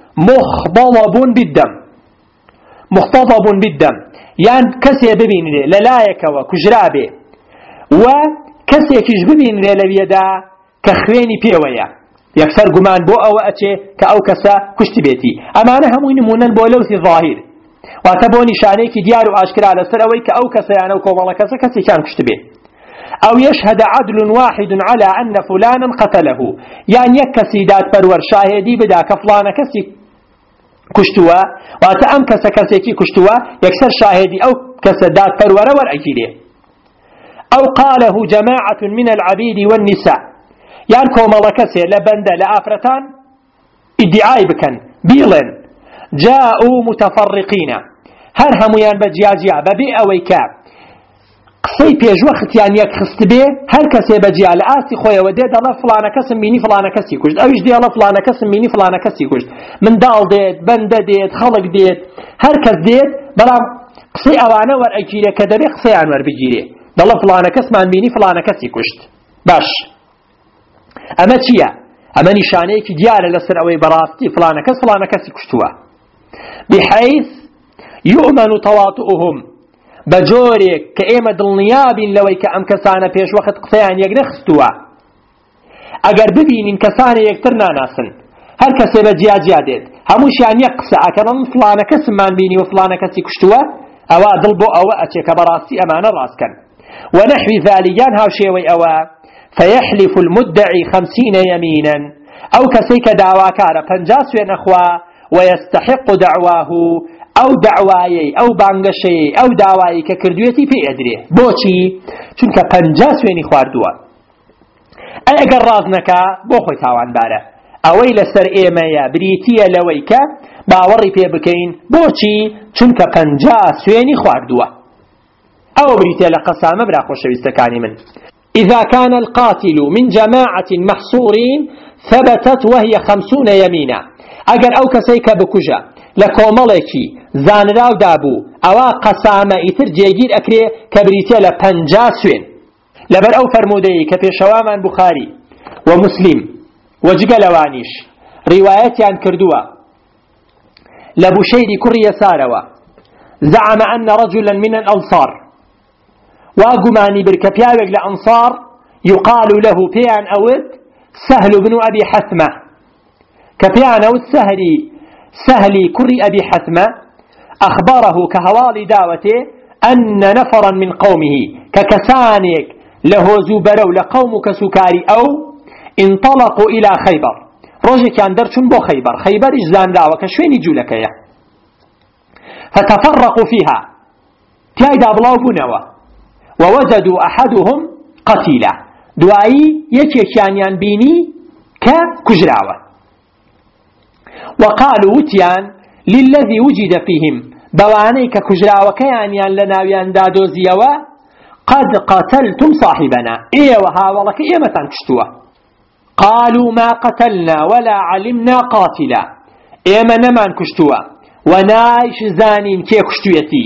مختضب بالدم یان کەسێ ببینرێ لەلایەکەوە کوژرابێ و کەسێکیش ببینرێ لەوێدا کە خوێنی پێوەیە یەکسەر گومان بۆ ئەوە ئەچێ کە ئەو کەسە کوشتی بێتی ئەمانە هەمووی نمونەن بۆ لەوسی ظاهیر واتە بۆ نیشانەیەکی دیار و ئاشکرا لەسەر ئەوەی کە ئەو کەسەیانە و کۆمەڵە کەسە کەسێکیان کوشت بێ أو يشهد عدل واحد على أن فلانا قتله يعني يكسي داد پرور شاهدي بدا كفلان كسي كشتوا واتە ئەم کەسە کەسێکی کشتووە یەکسەر شاهدی ئەو کەسە داد پەروەرە وەرئەگیرێ أو قاله جماعة من العبيد والنساء یان کۆمەڵە کەسێ لە بەندە لە ئافرەتان ئیدعای بکەن بیڵێن جاءوا متفرقين هەر هەمویان بە جیاجیا بەبێ ئەوەی کە قسەی پێشوەختیان یەک خست بێ هەر کەسێ بەجیا لە ئاستی خۆیەوە دێ دەڵێ فڵانە کەسم بینی فڵانە کەسی کوشت ئەویش دێڵە فڵانە کەسم بینی فڵانە کەسی کوشت منداڵ دێت بەندە دێت خەڵک دێت هەر کەس دێت بەڵام قسەی ئەوانە وەرئەگیرێ کە دەبێ قسەیان وەربگیرێ دەڵێ فڵانە کەسمان بینی فڵانە کەسی کوشت باش ئەمە چییە؟ ئەمە نیشانەیەکی دیارە لەسەر ئەوەی بەڕاستی فڵانە کەسی کوشتووە بحيث يؤمن تواطؤهم بجورك كأيما دڵنیابین لەوەی کە ئەم کەسانە پێشوەخت قسەیان یەک نەخستووە ئەگەر ببینین کەسانە یەکتر ناناسن هەر کەسێ بە جیاجیا دێت هەمووشیان یەک قسە ئەکەن فڵانە کەسمان بینی و فڵانە کەسی کوشتووە ئەوە دڵ بۆ ئەوە ئەچێ کە بەڕاستی ئەمانە ڕاستکەن ونحوی ذالیان هاوشێوەی ئەوە فيحلف المدعي 50 يمينا أو كسيك دعواكار 50 سوێن أخوا ويستحق دعواه أو دعواي أو بانگشي أو دعواي ككردويتي في أدريه بوشي چونك 50 سوێنی خواردووە ئەگەر ڕازنەکە بۆ خۆی تاوان بارە ئەوەی لەسەر ئێمەیە بریتیە لەوەی کە باوەڕی پێ بکەین بۆچی چونکە 50 سوێنی خواردووە ئەو بریتیە لە قەسامە برا خۆشەویستەکانی من إذا كان القاتل من جماعة محصورين ثبتت وهي 50 يمينا أجر أو كسيك بكجا لكومالكي زانراو دابو أو قسامة إتر جيجير أكري كبريتيا لبنجا سوين لبر أو فرمودي كبيشوامان بخاري ومسلم وجقلوانيش رواياتي عن كردوا لبشير كري ساروا زعم أن رجلا من الأنصار واقماني بركبياوك لأنصار يقال له بيان أود سهل بن أبي حثمة كبيان أود سهلي كري أبي حثمة أخبره كهوالي دعوته أن نفرا من قومه ككسانك له زبرو لقومك سكاري أو انطلقوا إلى خيبر روجي كان درشن بو خيبر إجزان دعوة كشوين يجولك فتفرقوا فيها تيايدا بلاو بنوا ووجدوا أحدهم قتيلا دوایی یەکێکیان بینی کە کوژراوە وقالوا وتیان للذي وجد فيهم بەوانەی کە کوژراوەکەیانیان لە ناویاندا دۆزیەوە قد قتلتم صاحبنا ئێوە هاوڵەکە ئێمەتان کوشتووە قالوا ما قتلنا ولا علمنا قاتلا ئێمە نەمان کوشتووە ونايش زانين كي كشتويتي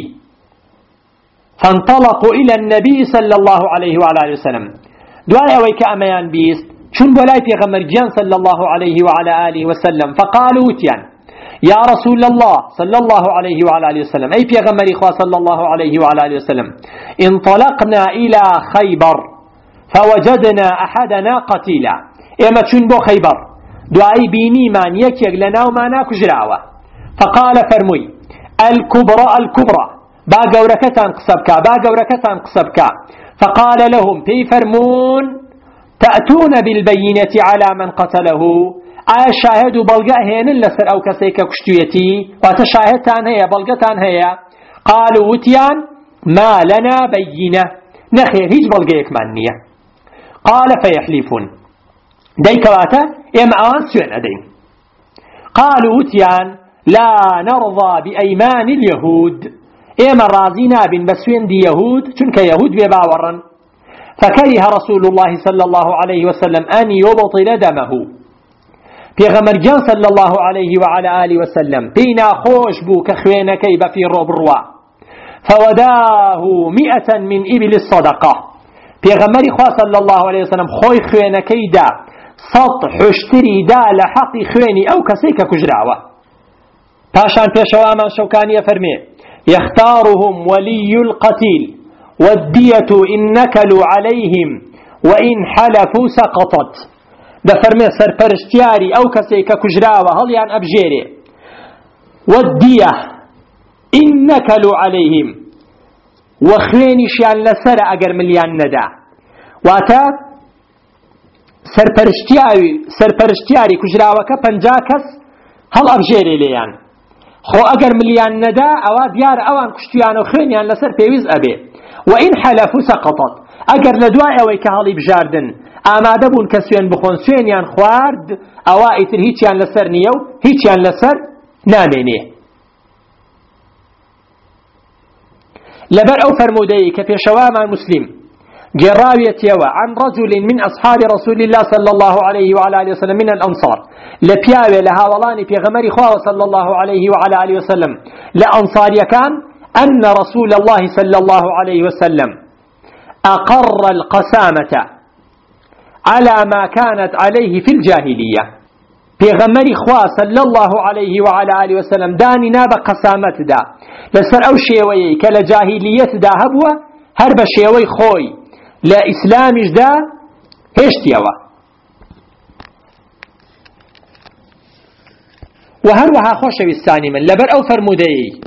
فانطلقوا إلى النبي صلى الله عليه وعلى آله وسلم دعاء ويك أميان بيست شن بلاي في غمرجان صلى الله عليه وعلى آله وسلم فقالوا وتيان يا رسول الله صلى الله عليه وعلى آله وسلم أي في غمر إخوة صلى الله عليه وعلى آله وسلم انطلقنا إلى خيبر فوجدنا أحدنا قتيلا إما شن بو خيبر دعاء بيني من يكيق لنا وما ناكو جراوة فقال فرمي الكبرى الكبرى با قوركتان قصبكا با قوركتان قصبكا فقال لهم في فرمون تأتون بالبينة على من قتله شاهد بلغة هين لسر أو كسيك كشتيتي وتشاهدتان هي بلغتان هي قالوا وتيان ما لنا بينة نخير هيج بلغة يكمانية قال فيحلفون ديكواتا إما أنسوين أدين قالوا وتيان لا نرضى بأيمان اليهود إما رازينا بن بسوين دي يهود چونك يهود بباورا فكره رسول الله صلى الله عليه وسلم أن يبطل دمه في غمرجان صلى الله عليه وعلى آله وسلم بينا خوش بو كخوينكي بفي الربروا فوداه 100 من إبل الصدقة في غمر خواه صلى الله عليه وسلم خوي خوينكي دا سطح اشتري دا لحق خويني أو كسيك كجراوة تاشان بيشوا من شوكانية فرمي يختارهم ولي القتيل والدية إن نكلوا عليهم وإن حلفوا سقطت ده فرمي سرپرشتياري أو كسيك كجراوة هل يعني أبجيري والدية إن نكلوا عليهم وخوينشيان لسر أقر مليان ندا واتا سرپرشتياري كجراوة كپنجاكس هل أبجيري ليان خو أقر مليان ندا أوا ديار أوان كشتيان وخوينيان لسر بيوز أبي وإن حلفوا سقطت أقر لدواء أوي كهالي بجاردن آماده بون كسوين بخون سوينيان خوارد أوا إتر هيتيان لسر نيو هيتيان لسر نامينيه لبر أو فرمودي كبيشواما المسلم جراوية يوا عن رجل من أصحاب رسول الله صلى الله عليه وعلى آله وسلم من الأنصار لبياوي لها ولاني في غمر خواه صلى الله عليه وعلى آله وسلم لأنصار يكان أن رسول الله صلى الله عليه وسلم أقر القسامة على ما كانت عليه في الجاهلية في غمر خواه صلى الله عليه وعلى آله وسلم داني ناب قسامة دا لسر أو شيوي كلا جاهلية دا هبوة هرب شيوي خوي لا إسلامش دا هشتيوا وهروها خوشوي الثاني من لبر أو فرمودي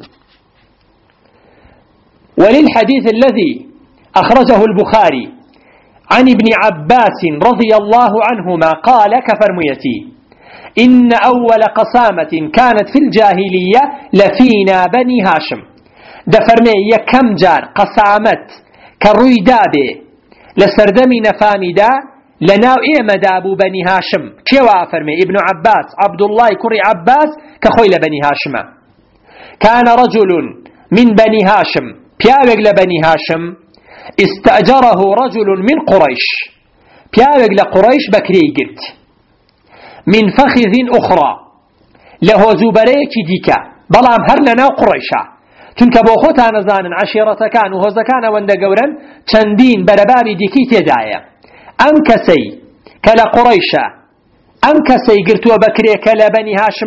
وللحديث الذي أخرجه البخاري عن ابن عباس رضي الله عنهما قال كفرميتي إن أول قسامة كانت في الجاهلية لفينا بني هاشم دفرمي يكم جار قسامت كروي دابي لسردمي نفامي دا لناو إيما دابو بني هاشم كيوا فرمي ابن عباس عبد الله كري عباس كخوي لبني هاشم كان رجل من بني هاشم بياوغ لبني هاشم استأجره رجل من قريش بياوغ لقريش بكري قلت من فخذ أخرى له زبريك ديكا بلام هر لنا قريشا چونك بو خوتا نزانن عشيرتكان وهوزكان وندقورن چندين بربابي ديكي تدايا أم كسي كلا قريشا أم كسي قلتوا بكري كلا بني هاشم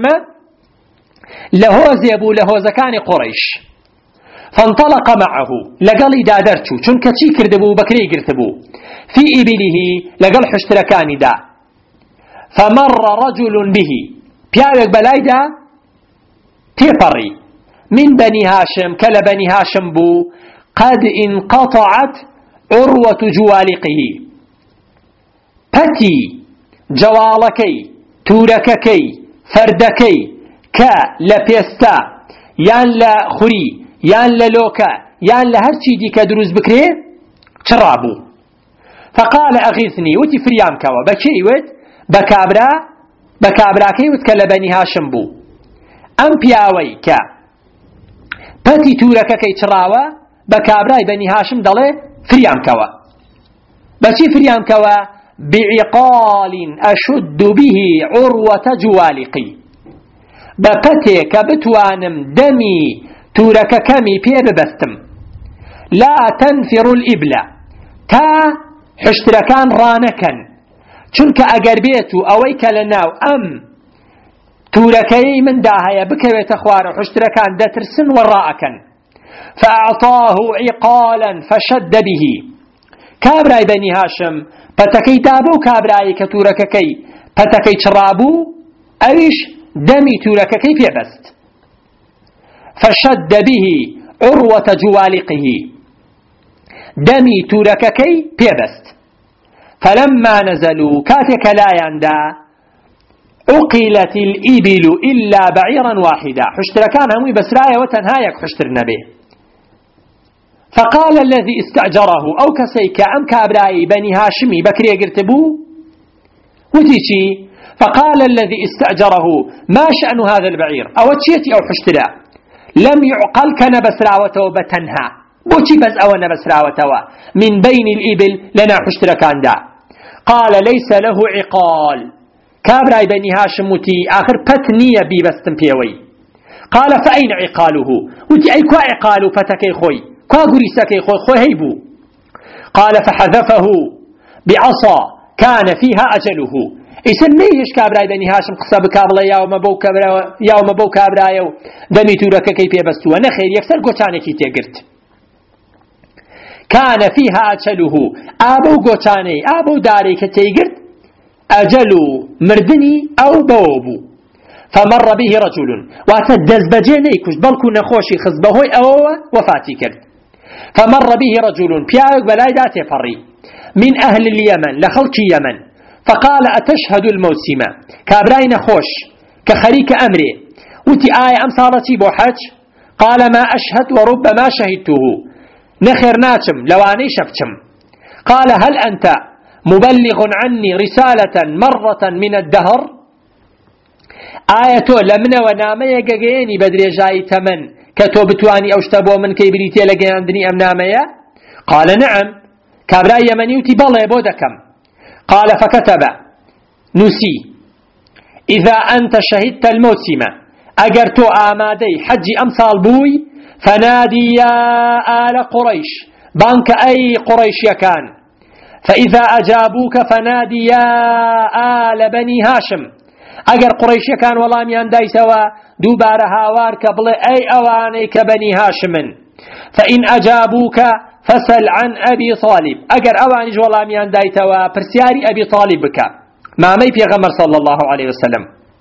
لهوز يبو لهوزكان قريش فانطلق معه لقل دادرتو چونك چي كردبو بكري قرتبو في إبله لقل حشتركان دا فمر رجل به بياوك بلايدا تيفري من بني هاشم كلا بني هاشم بو قد انقطعت عروة جوالقه پتي جوالكي تورككي فردكي كا لبيستا يان لخري يان للوكا يان لهرشي دي كدروز بكري چرابو. فقال أغيثني وتي فريام كوا بكي ود بكابرا كي ود كلبني هاشم بو أم بياوي كا باتي تورك كي چراوا بكابراي بني هاشم دله فريام كوا بشي فريام كوا بعقال أشد به عروة جوالقي بقتي كبتوانم دمي تورك كمي بيه ببستم لا تنفر الإبلة تا حشتركان رانكن چونك أقر بيتو أويك لناو أم توركي من داهية بكويت أخوار حشتركان دترسن وراءكن فأعطاه عقالا فشد به كابراي بني هاشم پتكي دابو كابراي كتورككي پتكي چرابو أويش دمي تورككي في بست فشد به عروة جوالقه دمي تورككي في بست فلما نزلوا كاتك لا يندا عقلت الإبل إلا بعيرا واحدا حشتركان همي بسرايا وتنهايك حشتر نبي فقال الذي استأجره أو كسيك أم كابراي بني هاشمي بكري قرتبو وتيشي فقال الذي استأجره ما شأن هذا البعير أو تشيتي أو حشترا لم يعقل كان بسراوته بتنها بوشي بس أو نبسراوته من بين الإبل لنا حشترا كان دا قال ليس له عقال كابراي بني هاشم وتي آخر بتنية بي بستم بيوي قال فأين عقاله وتي أي كوا عقاله فتكي خوي كوا قريسكي خوي هيبو قال فحذفه بعصا كان فيها أجله يسميهش كابراي بني هاشم قصة بكابلا يوم بو كابراي دمي تورك كيف يبستوا نخير يكسر قوتانكي تيقرت كان فيها أجله أبو قوتاني أبو داري كتيقرت أجلو مردني أو بوبو فمر به رجل واتدز بجينيكوش بلكو نخوشي خزبهوي أو وفاتي كرد فمر به رجل بياوك بلاي داتي فري من أهل اليمن لخلق يمن فقال أتشهد الموسم كابراين خوش كخريك أمري وتي آية أمصارتي بوحج قال ما أشهد وربما شهدته نخير ناتم لواني شفتم قال هل أنت مبلغ عني رسالة مرة من الدهر آية لمن ونامي قاقيني بدري جاي تمن كتو بتواني أو اشتبوا من كيبريتي لقياندني أم نامي قال نعم كابراي يمني وتي بالله بودكم قال فكتب نسي إذا أنت شهدت الموسم أجرت آمادي حج أمثال بوي فنادي يا آل قريش بانك أي قريش يكان فإذا أجابوك فنادي يا آل بني هاشم أجر قريش كان والله ميان داي سوا دوبار هاوارك بل أي أواني كبني هاشم فإن أجابوك فسل عن أبي طالب أجر أواني والله ميان داي توا برسياري أبي طالب بك ما مي بيغمر صلى الله عليه وسلم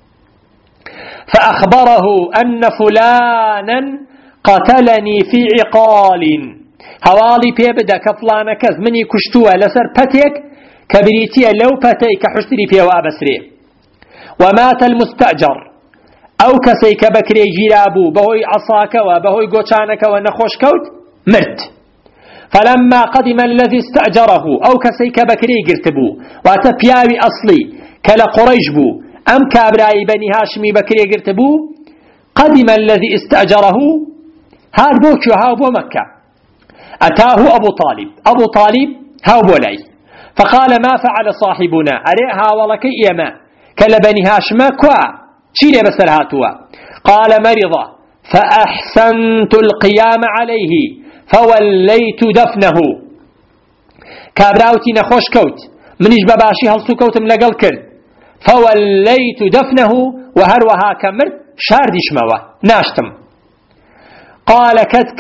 فأخبره أن فلانا قتلني في عقال هوالي بيبدا كفلان كز مني كشتوه لسر بتيك كبريتيا لو بتي كحشتري فيه وابسري ومات المستأجر أو كسيك بكري جرابو بهوي عصاك وبهوي قوشانك ونخوش كوت مرت فلما قدم الذي استأجره أو كسيك بكري قرتبو واتبياوي أصلي كلا قريش بو أم كابراي بني هاشمي بكري قرتبو قدم الذي استأجره هاد بوكو هاو بو مكة أتاه أبو طالب هاو بولاي فقال ما فعل صاحبنا أريها ولك إيما كلبني هاشما كوا شيري بسر هاتوا قال مرض فأحسنت القيام عليه فوليت دفنه كابراوتي نخوش كوت منيش بباشي هلسو كوتم لقل كرد فوليت دفنه وهروها كمرد شاردش موا ناشتم قال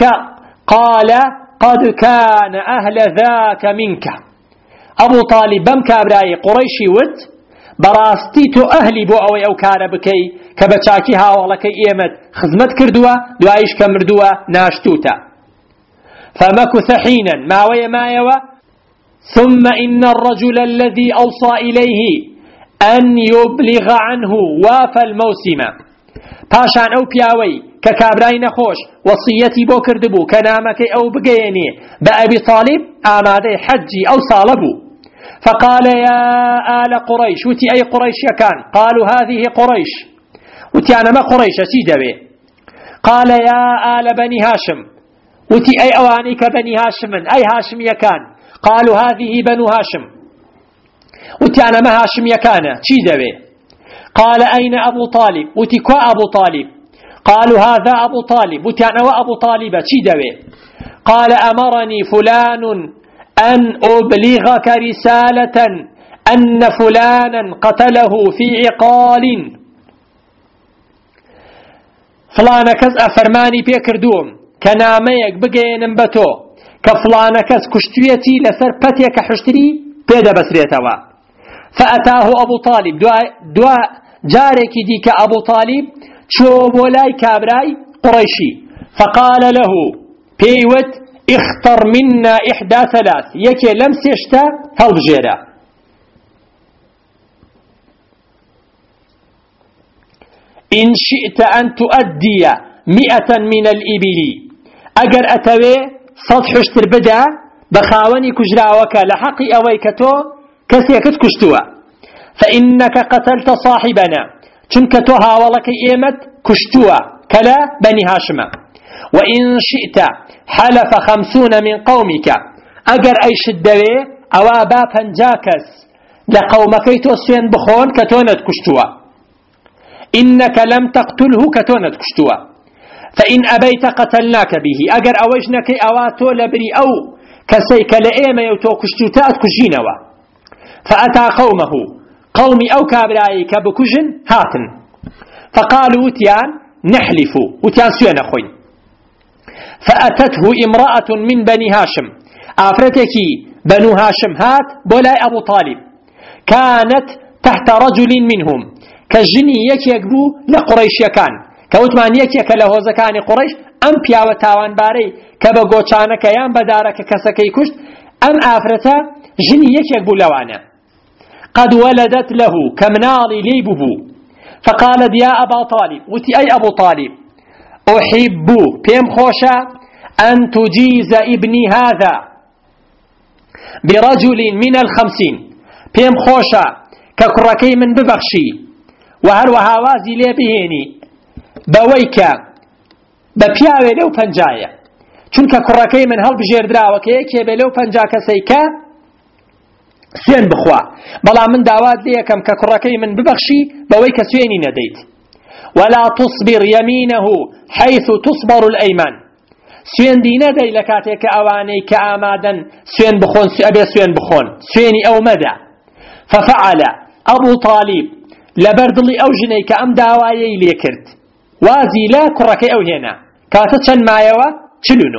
قد كان أهل ذاك منك أبو طالب بم كابراي قريشي ود براستي تو أهلي بو أو كاربكي كبتشاكي هاولكي إيمت خزمت كردوا دوايش كمردوا ناشتوتا فمكث حينا ما يوا ثم إن الرجل الذي أوصى إليه أن يبلغ عنه وافى الموسم پاشان ئەو پیاوەی کە کابرای نەخۆش وەسیەتی بۆ کردبوو کە نامەکەی ئەو بگەێنێ بە ئەبی طالب ئامادەی حەجی ئەو ساڵە بوو. فقال يا آل قريش وتي أي قريش يكان؟ قالوا هذه قريش وتي أنا ما قريش سيدوي. قال يا آل بني هاشم وتي أي أوانيك بني هاشم أي هاشم يكان؟ قالوا هذه بنو هاشم وتي أنا ما هاشم يكان سيدوي. قال أين أبو طالب وتي كوا أبو طالب؟ قالوا هذا أبو طالب وتي أنا وأبو طالب سيدوي. قال أمرني فلان أن أبلغك رسالة أن فلانا قتله في عقال. فلان كز أفرماني بيكردوم كناميك بقينم بتو كفلان كز كشتويتي لسر بتيك حشتري بيدا بسريتوا. فأتاه أبو طالب دعاء جارك ديك أبو طالب شو بولاي كابراي قريشي فقال له بيوت اختر منا إحدى ثلاث يكي لمسيشتا هالبجيرا. إن شئت أن تؤدي 100 من الإبل أجر أتوي سطح اشتر بدا بخاوني كجراوك لحقي أويكتو كسيكت كشتوا فإنك قتلت صاحبنا چنك هاولك إيمت كشتوا كلا بني هاشم. وإن شئت حلف 50 من قومك أجر أي شدوي أو بابا جاكس لقومك توسين بخون كتونت كشتوا إنك لم تقتله كتونت كشتوا فإن أبيت قتلناك به أجر أوجنك أواتو لبري أو كسيك لئيم يوتو كشتوتات كجينوا. فأتى قومه قومي أو كابراي كبكجن هاتن فقالوا وتيان نحلف وتيان سيان أخوين. فأتته امرأة من بني هاشم آفرتك بنو هاشم هات بولاي أبو طالب كانت تحت رجل منهم كجني يكيكبو لقريش يكان كوتمان يكيك لهوزكان قريش أم بياوة تاوان باري كبقوشانك يان بدارك كسكي كشت أم آفرتا جني يكيكبو لوانا قد ولدت له كمناضي ليبه. فقالت يا أبا طالب وتي أي أبو طالب أحب بيم خوشا أن تجيز ابني هذا برجل من 50 بيم خوشا ككركي من ببخشي وهل وهاوازي لي بهيني بويكا ببياوي لو پنجايا چونك كركي من هل بجير دراوك يكي بلو پنجا كسيكا سوين بخوا بلا من داوات ليكم ككركي من ببخشي بويكا سويني نديت. ولا تصبر يمينه حيث تصبر الأيمان سوين دينا دي لكاتيك أواني كآمادا سوين بخون أبي سوين بخون سويني أو مدى. ففعل أبو طالب لبردلي أو جنيك أم داوايي ليكرت وازي لا كركي أو هنا كاتتشن مايوا تشلونو.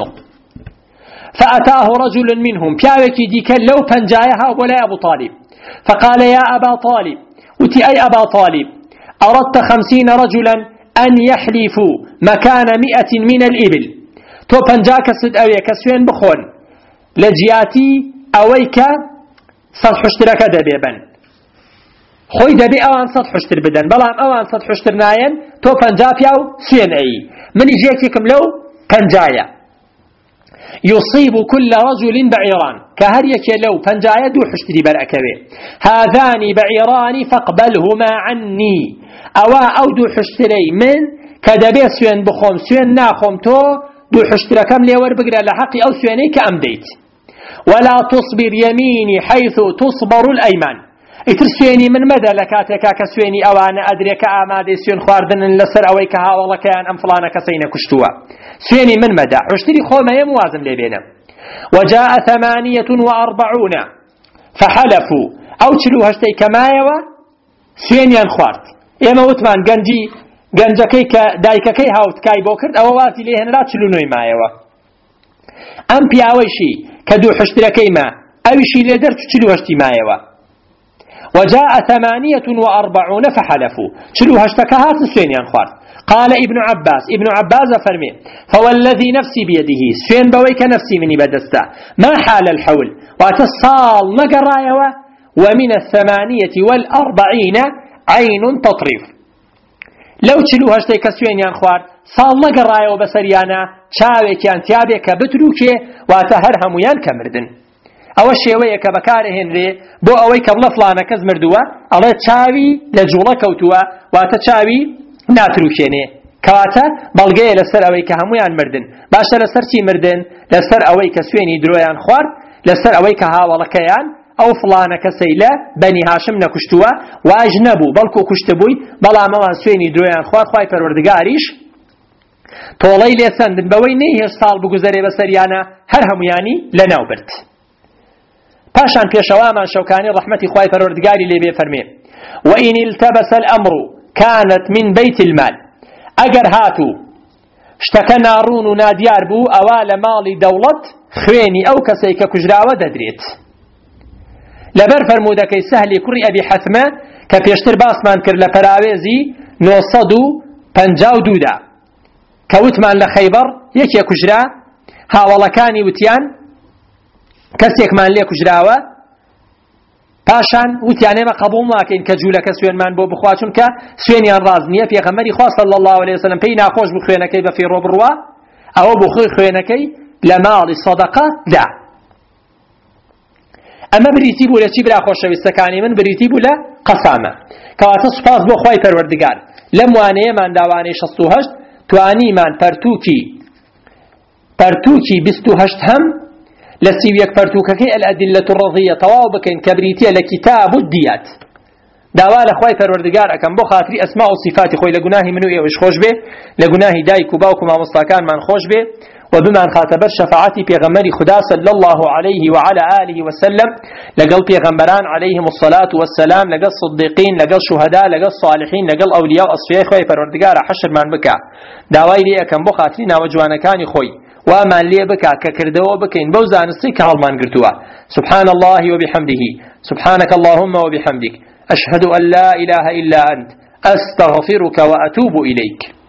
فأتاه رجل منهم بياوكي ديك لو پنجايها ولا أبو طالب فقال يا أبا طالب وتي أي أبا طالب أردت 50 رجلا أن يحلفوا مكان 100 من الإبل تو پنجاك سد أويك سوين بخون لجياتي أويك سطح اشترك دبيبا خوي دبي أوان سطح اشتر بدن بلان أوان سطح اشتر ناين تو پنجابياو سوين أي من يجيكم لو پنجايا يصيب كل رجل بعيران كهريك لو پنجايا دو حشتري برأكبه هذان بعيران فاقبلهما عني أو دو حشتري من كدبي سوين بخوم سوين ناخوم تو دو حشتري كم ليور بقرأ لحقي أو سويني كأمديت. ولا تصبر يميني حيث تصبر الأيمان اترسويني من مدى لكاتك كسويني أوانا أدريك آمادي سوين خواردن لسر أويك هاولا كيان أمفلانا كسينا كشتوا سويني من مدى عشتري خوما يموازم لبينا. وجاء 48 فحلفوا أو تلو هشتي كمايوا سوينيان خوارد إما وتمان گنجكي دايككي هاوت كاي بوكرد أو واتي ليهن لا تلو نوي مايوا أم بياويشي كدو حشتركي ما أويشي لدر تلو هشتي مايوا. وجاء 48 فحلفوا تلو هشتكهات سوينيان خوارد. قال ابن عباس فرمي فوالذي نفسي بيده سوين بويك نفسي مني بدستا ما حال الحول وتصال نقرايوا ومن 48 عين تطرف لەو 48 کە سوێنیان خوارد ساڵ نەگەڕایەوە بەسەریانە چاوێکیان تیابێ کە بتروکێ واتە هەر هەمویان کە مردن. ئەوە شێوەیە کە بەکارهێنرێ بۆ ئەوەی کە بڵە فڵانە کەس مردووە ئەڵێ چاوی لە جوڵە کەوتووە واتە چاوی ناتروکێنێ، کەواتە بەڵگەیە لەسەر ئەوەی کە هەمویان مردن. باشە لەسەر چی مردن؟ لەسەر ئەوەی کە سوێنی درۆیان خوارد، لەسەر ئەوەی کە هاوڵەکەیان ئەو فڵانە کەسەی لە بەنی هاشم نەکوشتووە واژ نەبوو بەڵکو کوشتبووی، بەڵام ئەوان سوێنی درۆیان خوارد، خوای پەروەردگاریش تۆڵەی لێسەندن بەوەی نەیهێش ساڵ بگوزەرێ بەسەریانە هەر هەمویانی لەناو برد. پاشان پێشەوامان شەوکانی ڕەحمەتی خوای پەروەردگاری لێبێ فەرمێ وئین التبس الأمر كانت من بيت المال. ئەگەر هاتوو شتەکە ناڕوون و نادیار بوو ئەوا لە ماڵی دەوڵەت خوێنی ئەو کەسەی کە کوژراوە دەدرێت. لەبەر فەرموودەکەی سەهلی کوڕی ئەبی حەتمە کە پێشتر باسمان کرد لە پەراوێزی 952 دا کە وتمان لە خەیبەر یەکێ کوژرا، هاوڵەکانی وتیان کەسێکمان لێ کوژراوە، پاشان وتیان ئێمە قبوڵ ناکەین کە جوولەکە سوێنمان بۆ بخوا چونکە سوێنیان ڕاز نییە. پێغەمبەری خوا صلی الله علیه وسلم پێی ناخۆش بوو خوێنەکەی بە فێڕۆ بڕوا، ئەوە بۆ خۆی خوێنەکەی لە ماڵی سەدەقە دا. ئەمە بریتی بوو لە چی برا خۆشەویستەکانی من؟ بریتی بوو لە قەسامە. کەواتە سوپاس بۆ خوای پەروەردگار لەم وانەیەمان داوانەی 68 توانیمان پەرتووکی 28 هەم لە 31 پەرتووکەکەی الأدلة الرضية تەواو بکەین کە بریتیە لە کتاب الدیات. داوا لە خوای پەروەردگار ئەکەم بۆ خاتری ئەسما و صفاتی خۆی لە گوناهی من و ئێوەش خۆش بێ، لە گوناهی دایک و باوک و مامۆستاکانمان خۆش بێ و بمان خاتە بەر شەفاعەتی پێغەمبەری خدا صلی الله عليه وعلى آله وسلم لەگەڵ پێغەمبەران عليهم الصلاة والسلام، لەگەڵ صدیقین، لەگەڵ شوهدا، لەگەڵ صالحین، لەگەڵ ئەولیا و ئەصفیای خوای پەروەردگارە حەشرمان بکە. داوای لێ ئەکەم بۆ خاتری ناوە جوانەکانی خۆی وامان لێ بکە کە کردەوە بکەین بەو زانستی کە هەڵمان گرتووە. سبحان الله وبحمده سبحانك اللهم وبحمدك أشهد أن لا إله إلا أنت أستغفرك وأتوب إليك.